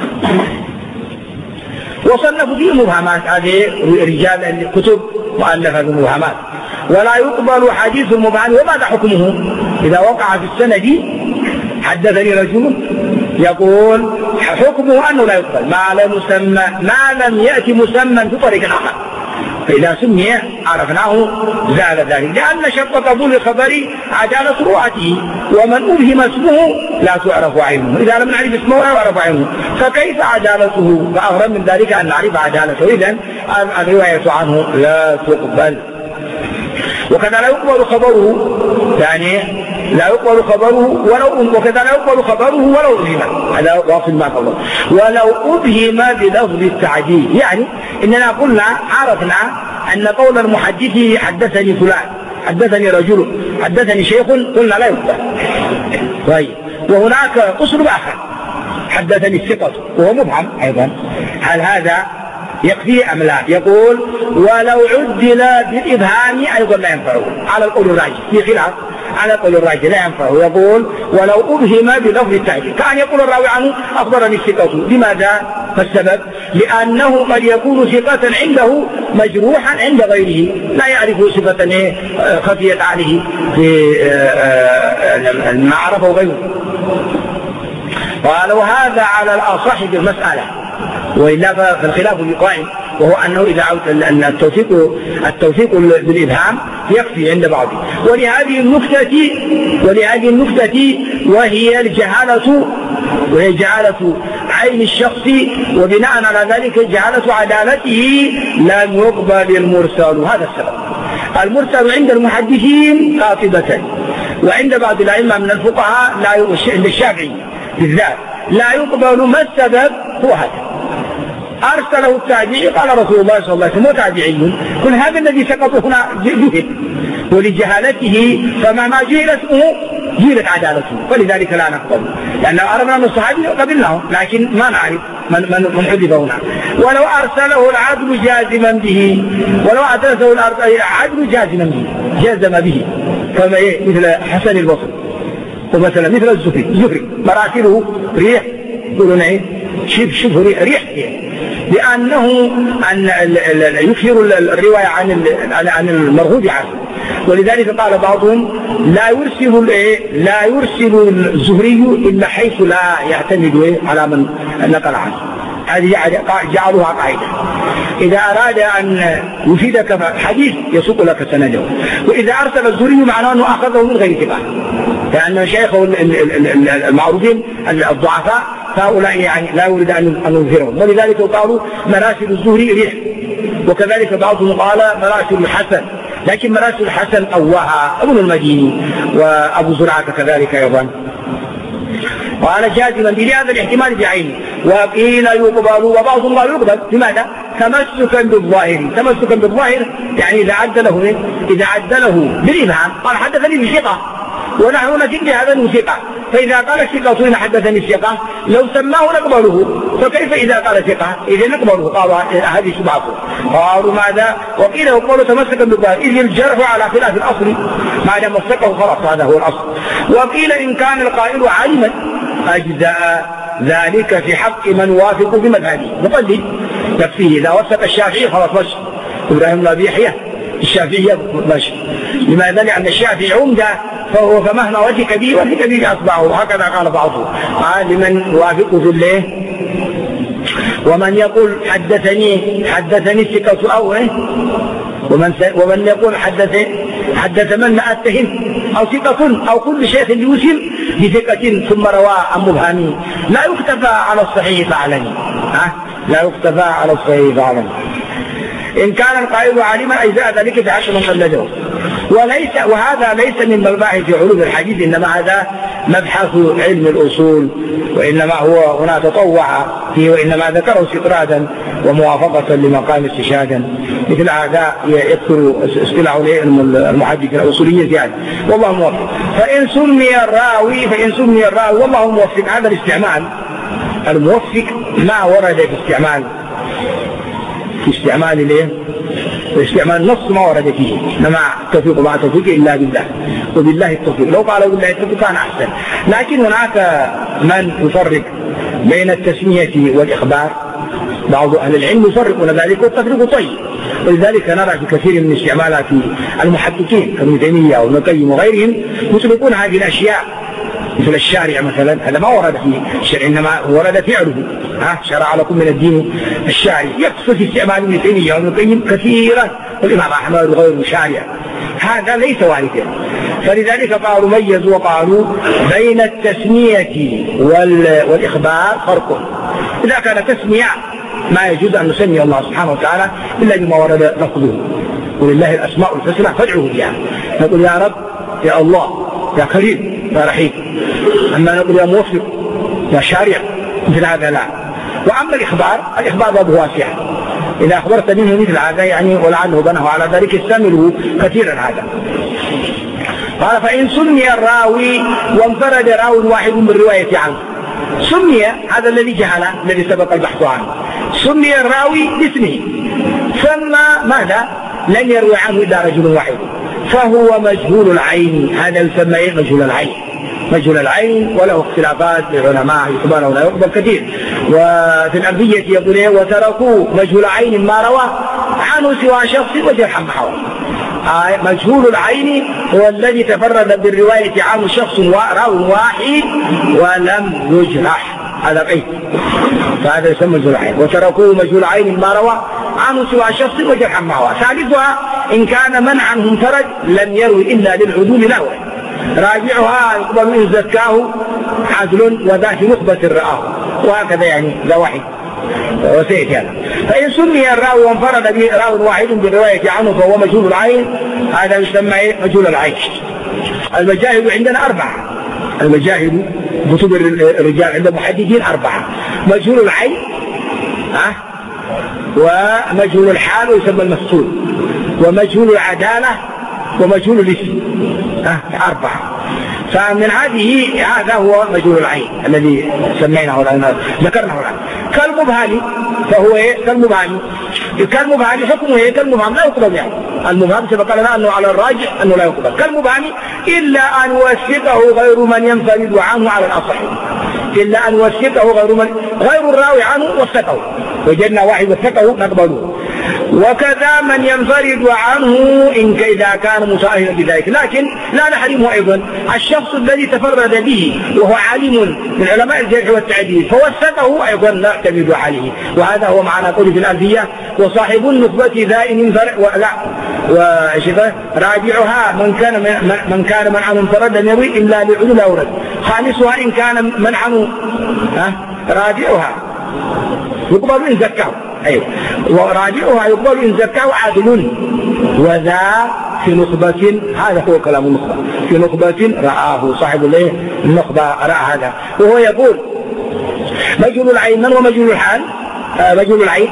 وصنفوا فيه مبهمات، هذه رجال الكتب مؤلفة بمبهمات. ولا يقبل حديث مبهم. وماذا حكمه إذا وقع في السند حدثني رجل يقول حكمه أنه لا يقبل ما لم يأتي مسمى في طريق آخر، فإذا سمي عرفناه زال ذلك، لأن شرط قبول الخبر عدالة رواته، ومن أبهم اسمه لا تعرف عينه، إذا لم نعرف اسمه لا يعرف عينه، فكيف عدالته؟ فأغرب من ذلك أن نعرف عدالته، إذن الرواية عنه لا تقبل. وكذا لا يقبل خبره، يعني لا يقبل خبره وكذا لا يقبل خبره ولو أبهم، هذا واصل ما قبل، ولو أبهم بلفظ التعديل، يعني إننا قلنا عرفنا أن قول المحدث حدثني فلان، حدثني رجل، حدثني شيخ، قلنا لا يقبل. طيب، وهناك أسلوب آخر حدثني الثقة وهو مبهم أيضا، هل هذا يكفي أم لا؟ يقول ولو عدل بالإبهام أيضا لا ينفعه، على القول الراجح، في خلاف على القول الراجح لا ينفعه. يقول ولو أبهم بلفظ التعديل، كأن يقول الراوي عنه أخبرني الثقة. لماذا؟ فالسبب لأنه قد يكون ثقة عنده مجروحا عند غيره، لا يعرف صفة خفيت عليه في ما عرفه غيره. قالوا هذا على الأصح في المسألة، وإلا فالخلاف قائم، وهو أنه إذا أن التوثيق بالإبهام يكفي عند بعض. ولهذه النكتة وهي جهالة عين الشخص، وبناء على ذلك جهالة عدالته لم يقبل المرسل. هذا السبب. المرسل عند المحدثين قاطبة، وعند بعض الأئمة من الفقهاء عند الشافعي بالذات لا يقبل. ما السبب؟ هو هذا، أرسله التابعي قال رسول الله صلى الله عليه وسلم وتابعي، كل هذا الذي سقط هنا جهل، ولجهالته فما جهل اسمه جهلت عدالته، فلذلك لا نقبل، لأن عرفنا أن الصحابي قبلناه لكن ما نعرف من حدث هنا. ولو أرسله العدل جازما به، ولو أرسله العدل جازما به، جازم به، كما مثل حسن البصري، ومثلا مثل الزهري مراسله ريح، يقولون شبه ريح، لأنه يكثر الرواية عن المرغوب عنه. ولذلك قال بعضهم لا يرسل الزهري إلا حيث لا يعتمد على من نقل عنه. هذه جعلوها قاعدة، إذا أراد أن يفيدك حديث يسوق لك سنده، وإذا أرسل الزهري معناه أنه أخذه من غير ثقة، لأن شيخه المعروفين الضعفاء فهؤلاء يعني لا يريد أن يظهرهم، ولذلك قالوا مراسل الزهري ريح. وكذلك بعضهم قال مراسل الحسن، لكن مراسل الحسن قواها ابن المديني وأبو زرعة كذلك أيضا. وأنا جازما بهذا الاحتمال بعينه. وقيل يقبل وبعضهم لا يقبل. لماذا؟ تمسكا بالظاهر، يعني إذا عدله بالإبهام قال حدثني بثقة، ونحن نجد هذا الثقة، فإذا قال الثقة هنا حدثني الثقة لو سماه نقبله، فكيف إذا قال ثقة إذا نقبله؟ قالوا هذه شبهته. قالوا ماذا؟ وقيل يقبل تمسكا بالظاهر، إذ الجرح على خلاف الأصل، ما دام مسكه خلاص هذا هو الأصل. وقيل إن كان القائل عالما أجزاء ذلك في حق من وافق بمذهبه، مقلد يكفيه. إذا وثق الشافعي خلاص مش إبراهيم بن أبي يحيى الشافعية مش. لماذا؟ لأن الشافعي عمدة، فهو فمهما وثق به أصبعه، وهكذا قال بعضهم. قال لمن وافق في الله، ومن يقول حدثني الثقة أو ومن يقول حدث من ما أتهم أو ثقة أو كل شيخ يوسم بثقة ثم روى عن مبهمين، لا يكتفى على الصحيح فعلني، لا يكتفى على الصحيح فعلني. إن كان القائل عالما أجزاء ذلك في حق من قلده. وهذا ليس من مباحث علوم الحديث، إنما هذا مبحث علم الأصول، وإنما هو هنا تطوع فيه، وإنما ذكره استطرادا وموافقة لمقام استشهادا. مثل هذا يذكر اصطلاح المحدث الأصولية زيادة، والله موفق. فإن سمي الراوي والله موفق. هذا الاستعمال الموفق ما ورد في استعمال واستعمال النص ما ورد فيه، إنما التوفيق مع التوفيق إلا بالله، وبالله التوفيق. لو قالوا بالله التوفيق كان أحسن. لكن هناك من يفرق بين التسمية والإخبار، بعض أهل العلم يفرقون ذلك والتفريق طيب، ولذلك نرى في كثير من استعمالات المحققين كابن تيمية وابن القيم وغيرهم يطلقون هذه الأشياء، مثل الشارع مثلا، هذا ما ورد فيه الشرع، إنما ورد فعله. شرع لكم من الدين الشارع، يقصد في استعمال ابن تيمية وابن القيم كثيرا، والإمام أحمد وغيره شارع، هذا ليس واردا. فلذلك قالوا ميزوا وقالوا بين التسمية والإخبار فرق. إذا كان تسمية ما يجوز أن نسمي الله سبحانه وتعالى إلا بما ورد لفظه، ولله الأسماء الحسنى فادعوه بها. نقول يا رب، يا الله، يا كريم، يا رحيم. أما نقول يا موفق، يا شارع، مثل هذا لا. وأما الإخبار باب واسع، إذا أخبرت منه مثل هذا يعني ولعله بنه على ذلك يستعمله كثيرا هذا. قال فإن سمي الراوي وانفرد راو واحد بالرواية عنه، سمي هذا الذي جهل الذي سبق البحث عنه، سمي الراوي باسمه، ثم ماذا؟ لم يروي عنه إلا رجل واحد، فهو مجهول العين. هذا يسمى مجهول العين. مجهول العين وله اختلافات للعلماء، يقبل ولا يقبل كثير. وفي الألفية يقول وتركوا مجهول عين ما روى عنه سوى شخص وجرحا محوى. مجهول العين هو الذي تفرد بالرواية عنه شخص راو واحد ولم يجرح، هذا قيد، فهذا يسمى مجهول العين. وتركوا مجهول عين ما روى عنه سوى شخص وجرحا محوى. ثالثها إن كان منعا منفرد لم يروي إلا للعدول له. راجعها يقبل إن زكاه عدل وذات نخبة رآه، وهكذا يعني ذا واحد وسيأتي هذا. فإن سمي الراوي وانفرد به راو واحد بالرواية عنه فهو مجهول العين، هذا يسمى مجهول العين. المجاهد عندنا 4، المجاهد كتب الرجال عند المحدثين 4، مجهول العين ومجهول الحال ويسمى المستور، ومجهول العدالة، ومجهول الاسم، 4. فمن هذا هو مجهول العين الذي سميناه الآن ذكرناه الآن. كالمبهم فهو كالمبهم حكمه كالمبهم لا يقبل يعني. المبهم سبق لنا أنه على الراجح أنه لا يقبل كالمبهم إلا أن يوثقه غير من ينفرد عنه على الأصح، إلا أن يوثقه غير الراوي عنه وثقه، وجدنا واحد وثقه نقبله. وكذا من ينفرد عنه إذا كان متأهلا بذلك، لكن لا نحرمه أيضا الشخص الذي تفرد به وهو عالم من علماء الجرح والتعديل فوثقه أيضا لا نعتمد عليه. وهذا هو معنى قول في الألفية وصاحب النخبة ذا إن انفرد راجعها من كان منعه انفرد لم يروي إلا لعدل أورد. خامسها إن كان منعه راجعها يقبل إن زكاه، أيوة، وراجعها يقبل إن زكاه عدل وذا في نخبة، هذا هو كلام النخبة، في نخبة رآه صاحب النخبة رأى هذا. وهو يقول مجهول العين من ومجهول الحال، مجهول العين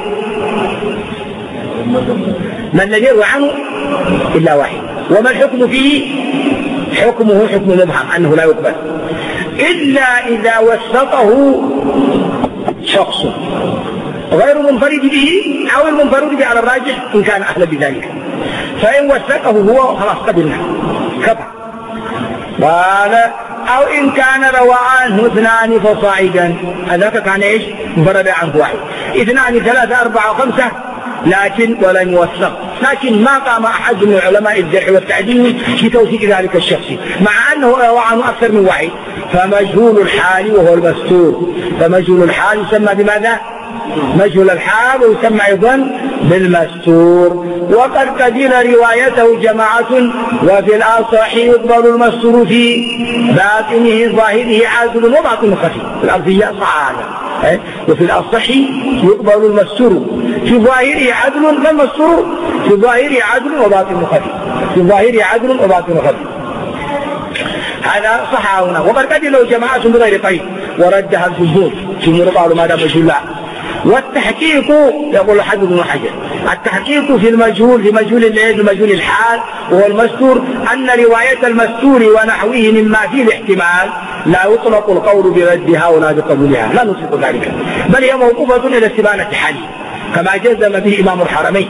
من الذي يروي عنه إلا واحد. وما الحكم فيه؟ حكمه حكم مبهم أنه لا يقبل إلا إذا وثقه شخص غير منفرد به أو المنفرد به على الراجح إن كان أهلا بذلك. فإن وثقه هو خلاص قبلنا كفى. قال أو إن كان روى عنه 2 فصاعدا، هذاك كان إيش؟ انفرد عنه واحد، 2 3 4 5 لكن ولن يوثق، لكن ما قام أحد من علماء الجرح والتعديل في توثيق ذلك الشخص مع أنه روى عنه أكثر من واحد. فمجهول الحال وهو المستور، فمجهول الحال يسمى بماذا؟ مجهول الحال ويسمى أيضا بالمستور. وقد قبل روايته جماعة وفي الأصح يقبل المستور في باطنه ظاهره عادل وباطنه خفي. في الأرضية صح هذا، وفي الأصح يقبل المستور في ظاهره عدل، فالمستور في ظاهره عدل وباطنه خفي، في ظاهره عدل وباطنه خفي، هذا صح هنا. وقد قبله جماعة بغير قيد وردها الجمهور قالوا ماذا مجهول لا. والتحقيق يقول حافظ بن حجر التحقيق في المجهول في مجهول الحال وهو المستور أن رواية المستور ونحوه مما فيه الاحتمال لا يطلق القول بردها ولا بقبولها، لا نطلق ذلك، بل هي موقوفة إلى استبانة حاله كما جزم به إمام الحرمين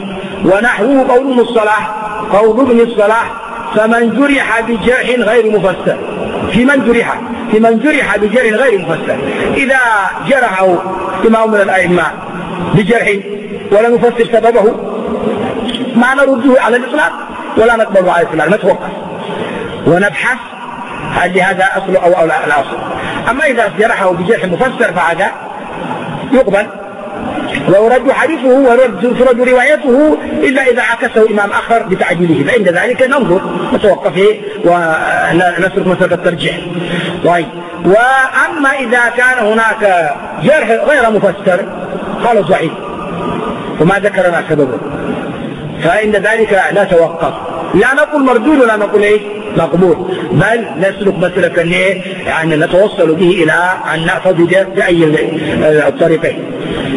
ونحوه قول ابن الصلاح فمن جرح بجرح غير مفسر. في من جرح بجرح غير مفسر، إذا جرحه إمام من الأئمة بجرح ولا نفسر سببه ما نرده على الإطلاق ولا نقبله على الإطلاق، نتوقف ونبحث هل هذا أصل أو لا أصل. أما إذا جرحه بجرح مفسر فهذا يقبل ويرد حديثه ويرد روايته إلا إذا عكسه إمام آخر بتعديله، فعند ذلك ننظر نتوقف ونسلك مسلك الترجيح. طيب، وأما إذا كان هناك جرح غير مفسر قال ضعيف وما ذكرنا سببه، فإن ذلك لا توقف، لا نقول مردود ولا نقول مقبول، بل نسلك مسلك يعني نتوصل به إلى أن نأخذ بأي الطريقين.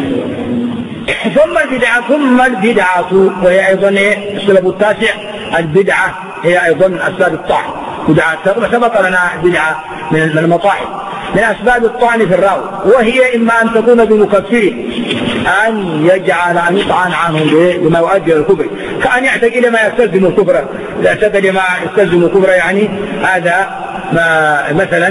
ثم البدعة وهي أيضا السبب التاسع، البدعة هي أيضا أسباب الطعن. بدعة سبق لنا بدعة من المطاعن من أسباب الطعن في الراوي، وهي إما أن تكون بمكفر، أن يجعل أن يطعن عنه بما يؤدي إلى الكفر، كأن يعتقد ما يستلزم الكفر، يعتقد ما يستلزم الكفر، يعني هذا مثلا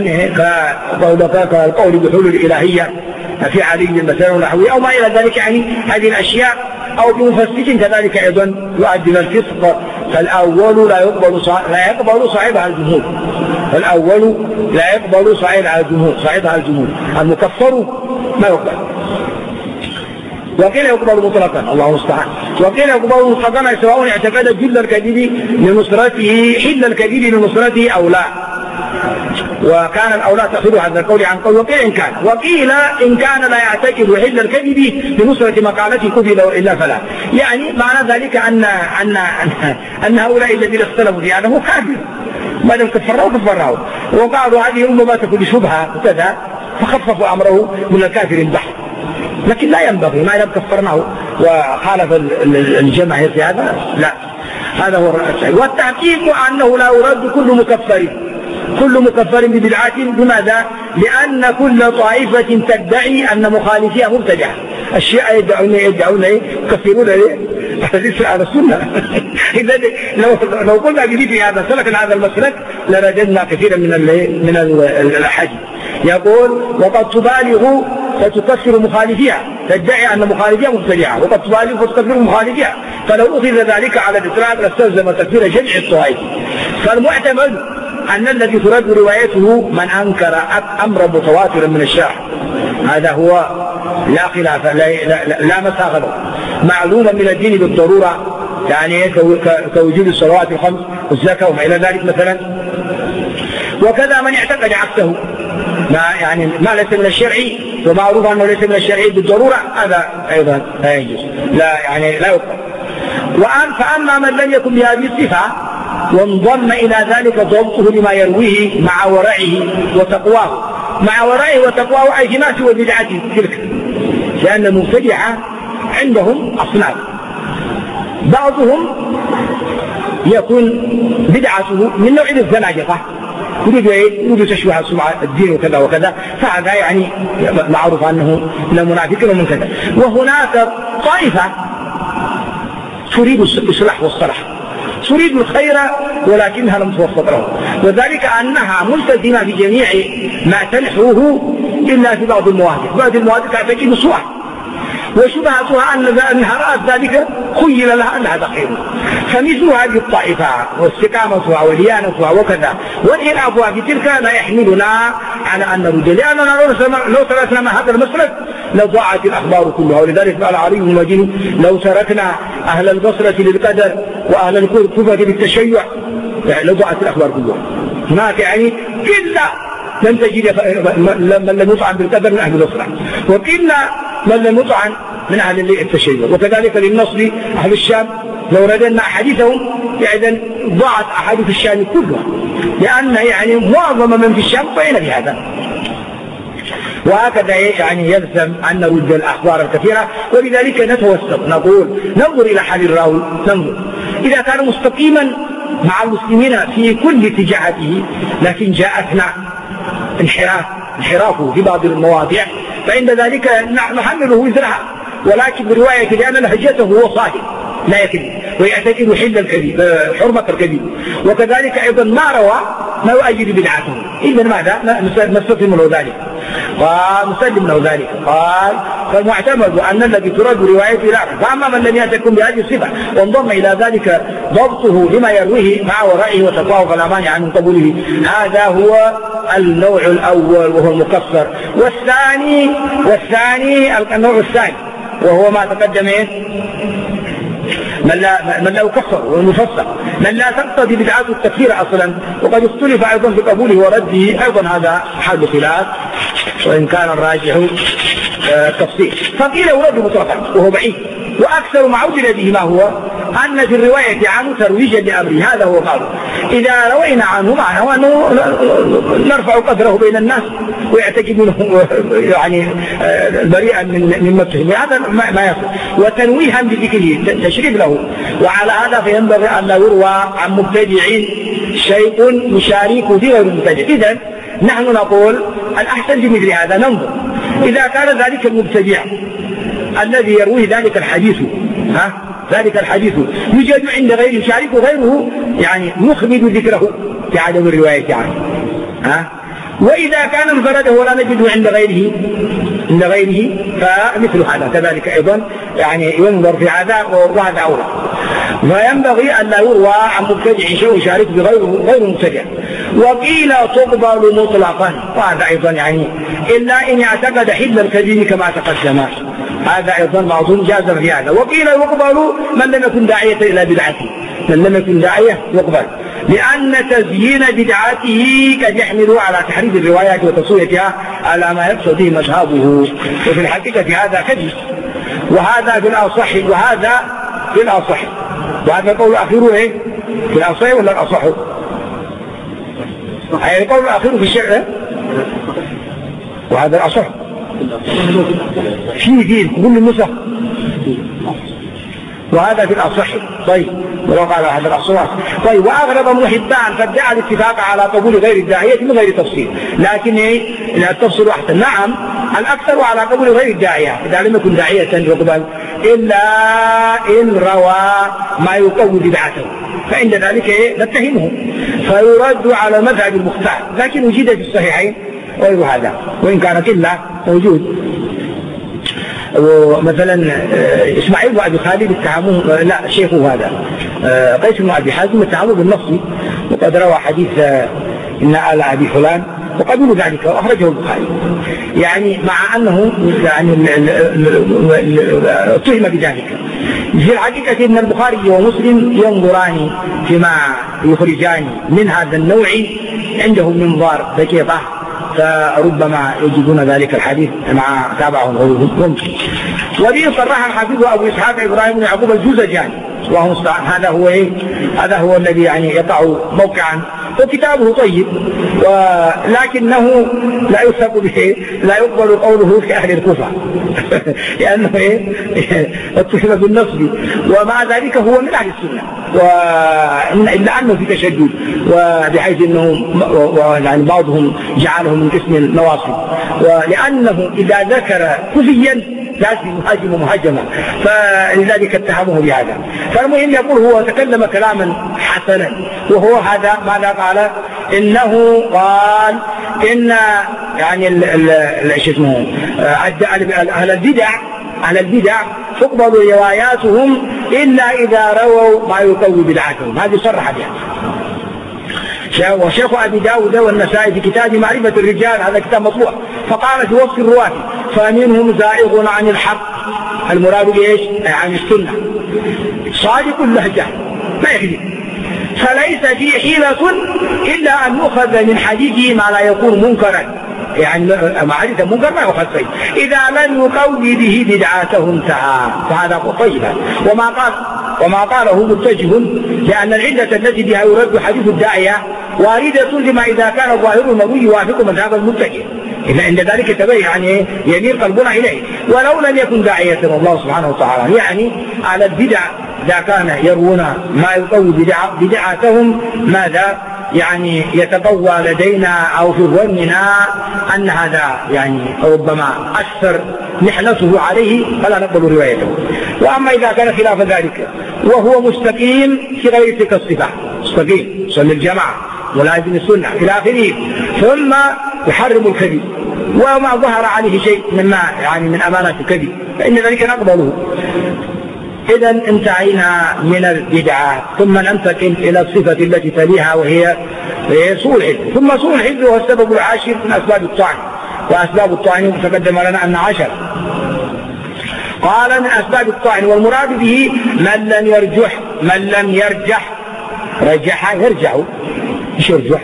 كالقول بحلول الإلهية في علي مثلا ونحوه أو ما إلى ذلك، يعني هذه الأشياء، أو بمفسد كذلك أيضا يؤدي إلى الفسق. فالأول لا يقبل صاحبها الجمهور، فالأول لا يقبل صاحبها الجمهور، المكفر ما يقبل. وقيل يقبل مطلقا، الله المستعان، وقيل يقبل مطلقا سواء اعتقد جل الكذب لنصرته حل الكذب لنصرته أو لا، وكان الأولى تأخذ هذا القول عن قول. وقيل إن كان لا يعتقد حل الكذب لنصرة مقالته قبل إلا فلا، يعني معنى ذلك أن هؤلاء الذين اختلفوا في هذا هو كافر، ما دام كفرناه وقالوا هذه ربما تكون شبهة وكذا فخففوا أمره من الكافر البحث، لكن لا ينبغي ما دام كفرناه وخالف الجماهير في هذا، لا، هذا هو الرأي. والتحقيق أنه لا يرد كل مكفر ببدعة. لماذا؟ لأن كل طائفة تدعي أن مخالفيها مبتدعة. الشيعة يدعون يكفرون على السنة. إذا لو قلنا بذي هذا سلكنا هذا المسلك لرددنا كثيرا من الأحاديث. يقول وقد تبالغ فتكفر مخالفيها، تدعي أن مخالفيها مبتدعة، وقد تبالغ فتكفر مخالفيها، فلو أخذ ذلك على الإطلاق لاستلزم تكفير جميع الطوائف. فالمعتمد أن الذي ترد روايته من أنكر أمرا متواترا من الشرع، هذا هو لا خلاف لا مساغ له، معلوما من الدين بالضرورة، يعني كوجود الصلوات الخمس والزكاة وما إلى ذلك مثلا. وكذا من يعتقد عكسه ما ليس من الشرعي ومعروف أنه ليس من الشرعي بالضرورة، هذا أيضا لا يجوز، لا يقبل. فأما من لم يكن بهذه الصفة وانضم إلى ذلك ضبطه لما يرويه مع ورعه وتقواه أي ما سوى بدعته تلك، لأن المبتدعة عندهم أصناف، بعضهم يكون بدعته من نوع الزنادقة، يريد تشويه سمعة الدين وكذا وكذا، فهذا يعني معروف أنه من المنافقين ومن كذا. وهناك طائفة تريد الإصلاح والصلاح، تريد الخير ولكنها لم توفق له، وذلك أنها ملتزمة بجميع ما تنحوه إلا في بعض المواقف تعتقد سوءا، وشبهتها أنها رأت ذلك خيل لها أنها خير. فمثل هذه الطائفة واستقامتها وليانتها وكذا وانحرافها في تلك لا يحملنا على أن نرد، لأننا لو تركنا مع هذا المسلك لضاعت الأخبار كلها. ولذلك قال علي بن المديني لو تركنا أهل البصرة للقدر وأهل الكوفة بالتشيع لضاعت الأخبار كلها. هناك يعني كلا لن تجد من لم يطعن بالقدر من أهل البصرة، وكلا من لم يطعن من أهل التشيع. وكذلك للنصر أهل الشام لو ردنا أحاديثهم يعني ضاعت أحاديث الشام كلها، لأن يعني معظم من في الشام طعن في هذا. وهكذا يعني يلزم أن نرد الأخبار الكثيرة، ولذلك نتوسط نقول ننظر إلى حال الراوي، ننظر إذا كان مستقيما مع المسلمين في كل اتجاهاته، لكن جاءتنا انحرافه في بعض المواضع، فإن ذلك نحمله وزرها، ولكن برواية لأن لهجته هو صاحب، لا يكذب ويعتقد حل الكذب حرمة الكذب. وكذلك أيضا ما روى ما يؤيد بدعته، إذا ماذا نستسلم له ذلك ونسلم له ذلك. قال فالمعتمد أن الذي ترد روايته لا، فأما من لم يأتكم بهذه الصفة وانضم إلى ذلك ضبطه لما يرويه مع ورائه وتقواه فلا مانع من قبوله، هذا هو النوع الأول وهو المكسر. والثاني النوع الثاني وهو ما تقدم من لا يكفر والمفسر، من لا تقتضي بدعته التكفير أصلا، وقد اختلف أيضا في قبوله ورده، أيضا هذا حال خلاف وإن كان الراجح التفصيل. فقيل يرد مطلقا وهو بعيد، وأكثر ما عدل به ما هو أن في الرواية عنه ترويجا لأمره، هذا هو قوله. إذا روينا عنه معناه أنه نرفع قدره بين الناس ويعتقد منه يعني بريئا من متهم، هذا ما يصل. وتنويها بذكره تشريف له، وعلى هذا فينبغي أن لا يروى عن مبتدع شيء يشارك في غير المبتدع. إذن نحن نقول الأحسن في مثل هذا ننظر إذا كان ذلك المبتدع الذي يروي ذلك الحديث يوجد عند غيره يشارك غيره، يعني يخمد ذكره في عدم الرواية عنه. وإذا كان انفرده ولا نجده عند غيره فمثل هذا كذلك أيضا يعني ينظر في هذا، وهذا أولى. فينبغي أن لا يروى عن مبتدع شيء يشارك بغيره غير مبتدع. وقيل تقبل مطلقا، وهذا أيضا يعني إلا إن اعتقد حل الكذب كما تقدم، هذا أيضا معظم جازا في هذا. وقيل يقبل من لم يكن داعية إلى بدعته، من لم يكن داعية يقبل، لأن تزيين بدعته قد يحمل على تحريف الروايات وتصويتها على ما يقصد به مذهبه، وفي الحقيقة هذا كذب، وهذا في الأصح وهذا القول الأخير في الأصح ولا الأصح؟ أي القول الأخير في الشرع وهذا الأصح في كل النسخ، وهذا في الأصح. طيب ولو قال هذا الأصح. طيب وأغلب ابن حبان فادعى الاتفاق على قبول غير الداعية من غير تفصيل، لكن التفصيل أحسن. نعم الأكثر على قبول غير الداعية إذا لم يكن داعية يقبل، إلا إن روى ما يقوي بدعته، فعند ذلك نتهمه فيرد على مذهب المختار، لكن وجد في الصحيحين غير هذا، وإن كان قلة موجود. ومثلا إسماعيل بن أبي خالد اتهموه، لا شيخه هذا قيس بن أبي حازم اتهموه بالنص، وقد روى حديث إن آل أبي فلان وقبلوا ذلك وأخرجه البخاري، يعني مع أنه يعني اتهم بذلك. في الحقيقة إن البخاري ومسلم ينظران فيما يخرجان من هذا النوع عندهم منظار دقيقة، فربما يجدون ذلك الحديث مع تابعهم غيرهم ممكن. وبه صرح الحافظ أبو إسحاق إبراهيم بن يعقوب الجوزجاني، هذا هو الذي يعني يقع موقعا، وكتابه طيب ولكنه لا يثق به، لا يقبل قوله في أهل الكوفة لأنه اتهم بالنصب، ومع ذلك هو من أهل السنة، إلا أنه في تشدد، وبحيث أنه يعني بعضهم جعله من قسم النواصب، ولأنه إذا ذكر كفيا لازم يهاجم مهاجمة، فلذلك اتهمه بهذا. فالمهم يقول هو تكلم كلاما حسنا، وهو هذا ماذا قال؟ إنه قال إن يعني أهل البدع تقبل رواياتهم إلا إذا رووا ما يقوي بدعتهم، هذه صرح بها. وشيخ أبي داود والنسائي في كتاب معرفة الرجال، هذا كتاب مطبوع، فقال في وصف الرواة فمنهم زائغ عن الحق، المراد بإيش؟ عن السنة، صادق اللهجة ما يكذب، فليس فيه حيلة إلا أن يؤخذ من حديثه ما لا يكون منكرا، يعني ما حديث منكر ما يؤخذ فيه، إذا لم يقوي به بدعاته انتهى، فهذا طيبا. وما قاله متجه، لأن العلة التي بها يرد حديث الداعية واردة لما إذا كان ظاهر المروي يوافق مذهب المتجه، إذا عند ذلك تبين يعني يميل قلبنا إليه، ولو لم يكن داعية الله سبحانه وتعالى، يعني على البدع إذا كان يروون ما يقوي بدعاتهم ماذا يعني يتقوى لدينا أو في ظننا أن هذا يعني ربما أكثر نحلته عليه، فلا نقبل روايته. وأما إذا كان خلاف ذلك وهو مستقيم في غير تلك الصفة، مستقيم يصلي الجماعة ولازم السنة إلى آخره، ثم يحرم الكذب وما ظهر عليه شيء مما يعني من أمانات الكذب فإن ذلك نقبله. إذا انتهينا من البدعة، ثم ننتقل إلى الصفة التي تليها وهي سوء الحفظ. ثم سوء الحفظ هو السبب العاشر من أسباب الطعن، وأسباب الطعن تقدم لنا أن 10. قال من أسباب الطعن والمراد به من لم يرجح رجح يرجع. ايش يرجح؟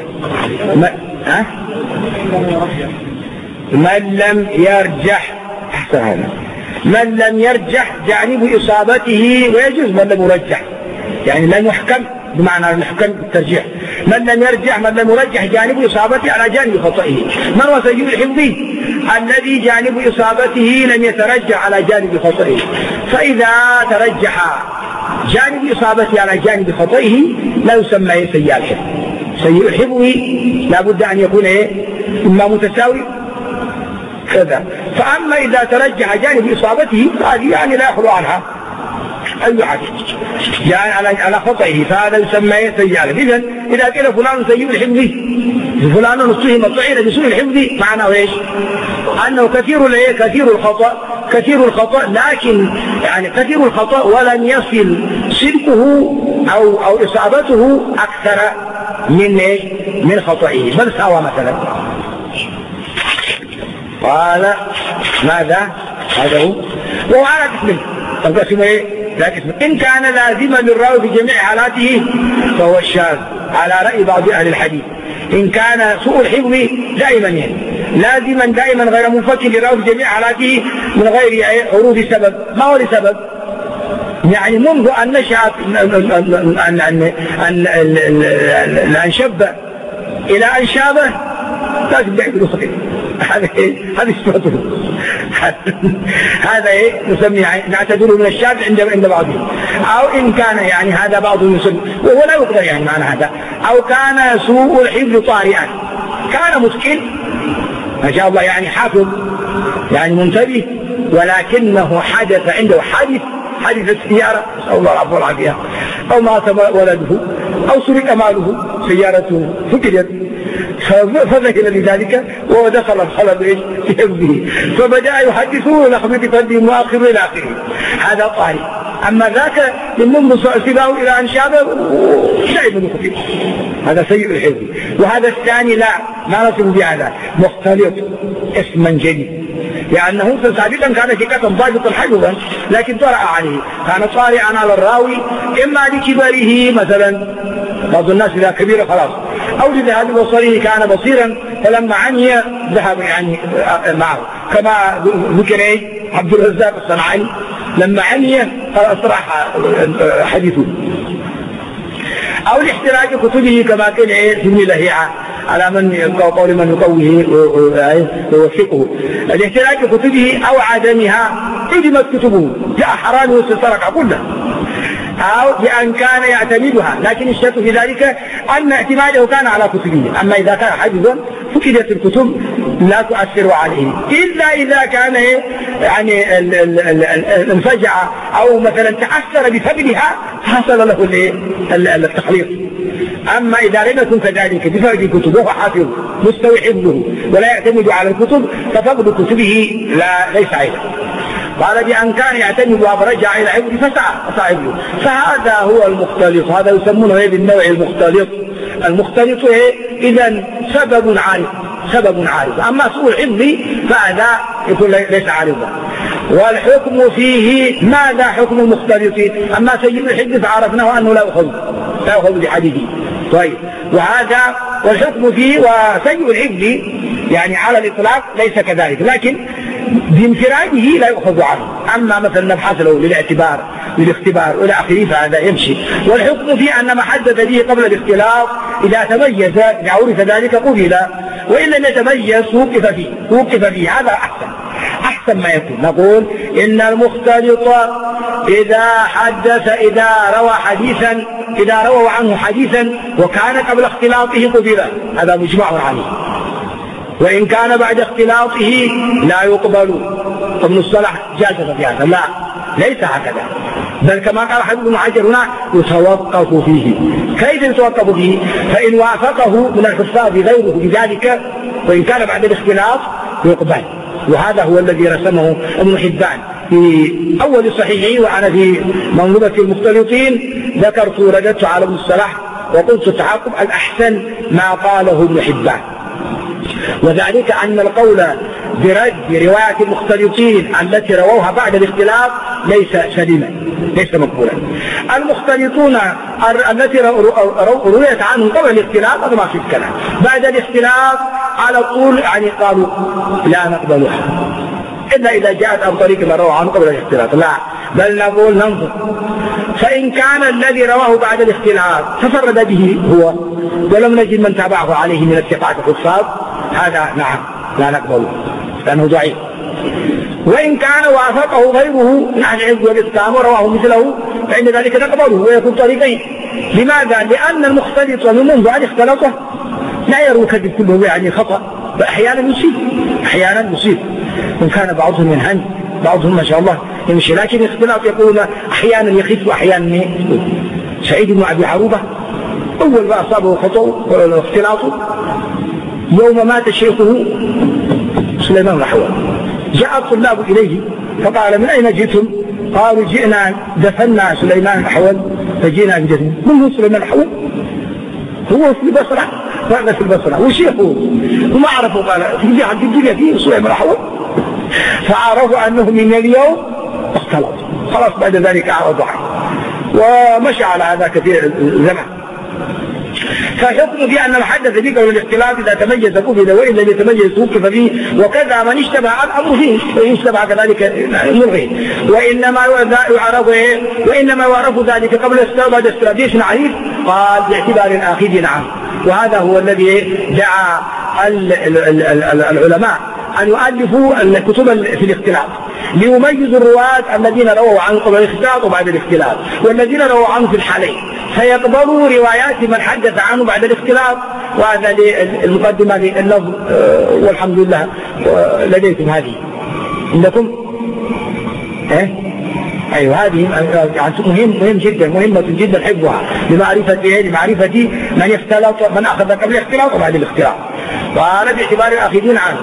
من لم يرجح، احسن هذا، من لم يرجح جانب إصابته، ويجوز من لم يرجح يعني لم يحكم بمعنى الحكم بالترجيح. من لم يرجح من لم يرجح جانب إصابته على جانب خطئه. من هو سيء الحفظ؟ الذي جانب إصابته لم يترجح على جانب خطئه. فإذا ترجح جانب إصابته على جانب خطئه لا يسمى سيء الحفظ. سيء الحفظ لا بد أن يكون إما متساوي كذا. فأما إذا ترجح جانب إصابته فهذه يعني لا يخلو عنها أي حديث يعني على خطئه، فهذا يسمى سيء الحفظ. إذا قيل فلان سيء الحفظ، فلان اتهم طعن بسوء الحفظ، معناه ايش؟ أنه كثير الخطأ لكن يعني كثير الخطأ ولم يصل صدقه أو إصابته أكثر من خطئه، بل ساوى مثلا. قال ماذا؟ هذا هو. وهو على قسمه، القسم لا قسم. إن كان لازما للراوي في جميع حالاته فهو الشاذ على رأي بعض أهل الحديث. إن كان سوء الحفظ دائما يعني لازما دائما غير منفك للراوي في جميع حالاته من غير عروض سبب. ما هو لسبب؟ يعني منذ أن نشأت أن شب إلى أن شابه لازم يعملوا خطير. هذا صفته. هذا نسميه نعتبره من الشاذ عند بعضهم. أو إن كان يعني هذا بعضهم يسمي وهو لا يقدر يعني معنى هذا. أو كان سوء الحفظ طارئا، كان مسكين ما شاء الله يعني حافظ يعني منتبه، ولكنه حدث عنده حادث السيارة نسأل الله العفو والعافية، أو مات ولده أو سرق ماله، سيارته فقدت فذهل لذلك وهو دخل الخلل في حفظه، فبدأ يحدثه لخبط فده مؤخر إلى آخره. هذا طارئ. أما ذاك من منذ سباه إلى أن شابه شيء من خفيف، هذا سيء الحفظ. وهذا الثاني لا ما نصف بهذا مختلط اسما جديد، لأنه سابقا كان ثقة ضابطا حفظا لكن طرأ عليه، كان طارئا على الراوي إما لكبره مثلا، بعض الناس إذا كبير خلاص، أو لذهاب بصره كان بصيرا فلما عمي ذهب يعني معه، كما ذكر عبد الرزاق الصنعاني لما عمي أصرح حديثه. أو لاحتراج كتبه كما كان ابن لهيعة على من قول من يقويه ويوثقه، لاحتراج كتبه أو عدمها عدمت كتبه، جاء حرامي وسرق كله، أو بأن كان يعتمدها، لكن الشرط في ذلك أن اعتماده كان على كتبه. أما إذا كان حديثا فقدت الكتب لا تؤثر عليه، إلا إذا كان يعني انفجع أو مثلا تأثر بفقدها حصل له التخليط. أما إذا لم يكن كذلك بفقد الكتب وهو حافظ مستوي حفظه ولا يعتمد على الكتب ففقد كتبه ليس عيبا. قال بأن كان يعتمد ورجع إلى حفظه فسعى حفظه. فهذا هو المختلط، هذا يسمونه بالنوع المختلط. المختلط إذا سبب عارض. أما سوء الحفظ فهذا يكون ليس عارضا. والحكم فيه ماذا حكم المختلط؟ أما سيء الحفظ فعرفناه أنه لا يأخذ بحديثه. طيب، وهذا والحكم فيه وسيء الحفظ يعني على الإطلاق ليس كذلك، لكن بانفراده لا يؤخذ عنه. أما مثلا نبحث له للاختبار إلى آخره فهذا يمشي. والحكم فيه أن ما حدث به قبل الاختلاط إذا تميز إذا عرف ذلك قبل، وإن لم يتميز توقف فيه. هذا أحسن ما يكون. نقول إن المختلط إذا روى عنه حديثا وكان قبل اختلاطه قبل، هذا مجمع عليه. وإن كان بعد اختلاطه لا يقبل. ابن الصلاح جازف في هذا، لا ليس هكذا، بل كما قال حافظ ابن حجر هنا يتوقف فيه. كيف يتوقف فيه؟ فإن وافقه من الحفاظ غيره بذلك وإن كان بعد الاختلاط يقبل. وهذا هو الذي رسمه ابن حبان في أول صحيحه. وأنا في منظومة المختلطين ذكرت ورددت على ابن الصلاح وقلت التعاقب الأحسن ما قاله ابن حبان، وذلك أن القول برد رواية المختلطين التي رووها بعد الاختلاط ليس سليما، ليس مقبولا. المختلطون التي رويت عنهم قبل الاختلاط هذا ما في الكلام، بعد الاختلاط على طول يعني قالوا لا نقبلها إلا إذا جاءت عن طريق ما روى عنه قبل الاختلاط، لا، بل نقول ننظر. فإن كان الذي رواه بعد الاختلاط تفرد به هو ولم نجد من تابعه عليه من الثقات الحفاظ، هذا نعم لا نقبله لأنه ضعيف. وإن كان وافقه غيره نحن العز والإسلام ورواه مثله فإن ذلك نقبله ويكون طريقين. لماذا؟ لأن المختلط منذ أن اختلطه لا يروي كذب كله يعني خطأ، أحيانا يصيب وإن كان بعضهم ينهن بعضهم ما شاء الله يمشي، لكن الاختلاط يقولون أحيانا يخف وأحيانا يخف. سعيد بن أبي عروبة أول ما أصابه خطأ اختلاط يوم مات شيخه سليمان الأحول، جاء الطلاب إليه فقال من أين جئتم؟ قالوا جئنا دفنا سليمان الأحول فجئنا بجسمه. من هو سليمان الأحول؟ هو في البصرة، في البصرة وشيخه وما عرفوا، قال في حد الدنيا فيه سليمان الأحول، فعرفوا أنه من اليوم اختلط، خلاص بعد ذلك أعرض عنه ومشى على هذا كثير الزمن. فحكم بأن المحدث به قبل الاختلاط إذا تميز قبل وإن لم يتميز توقف فيه، وكذا من اشتبه الأمر فيه وإن اشتبه كذلك ملغي. وإنما يعرف ذلك قبل بعد استراتيجي عريف، قال باعتبار الآخذ عنه. وهذا هو الذي دعا العلماء أن يؤلفوا الكتب في الاختلاط ليميزوا الرواة الذين رووا عنه قبل الاختلاط وبعد الاختلاط والذين رووا عنه في الحالين، فيقبلوا روايات من حدث عنه بعد الاختلاط. وهذا المقدمة لللفظ والحمد لله لديكم هذه عندكم أيوة هذه مهم جدا، مهمة جدا حفظها لمعرفة من يختلط من أخذ قبل الاختلاط وبعد الاختلاط، وأنا باعتبار الآخذين عنه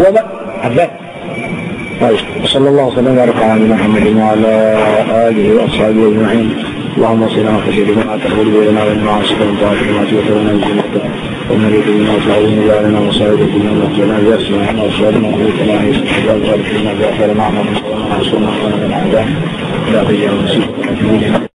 صلى الله وسلم وبارك على محمد وعلى آله وأصحابه أجمعين. اللهم صل على سيدنا تقبل بيننا وبين معاصيك وطاعتك ما توفقنا بجنتك ونريد بنا وتعاون لنا وصائدتنا واغفرنا بأسمائنا وأصواتنا وقوتنا وحجاب ذلك لنا بأخير معنا ونصرنا ونصرنا ونصرنا لا تجعل نصيبنا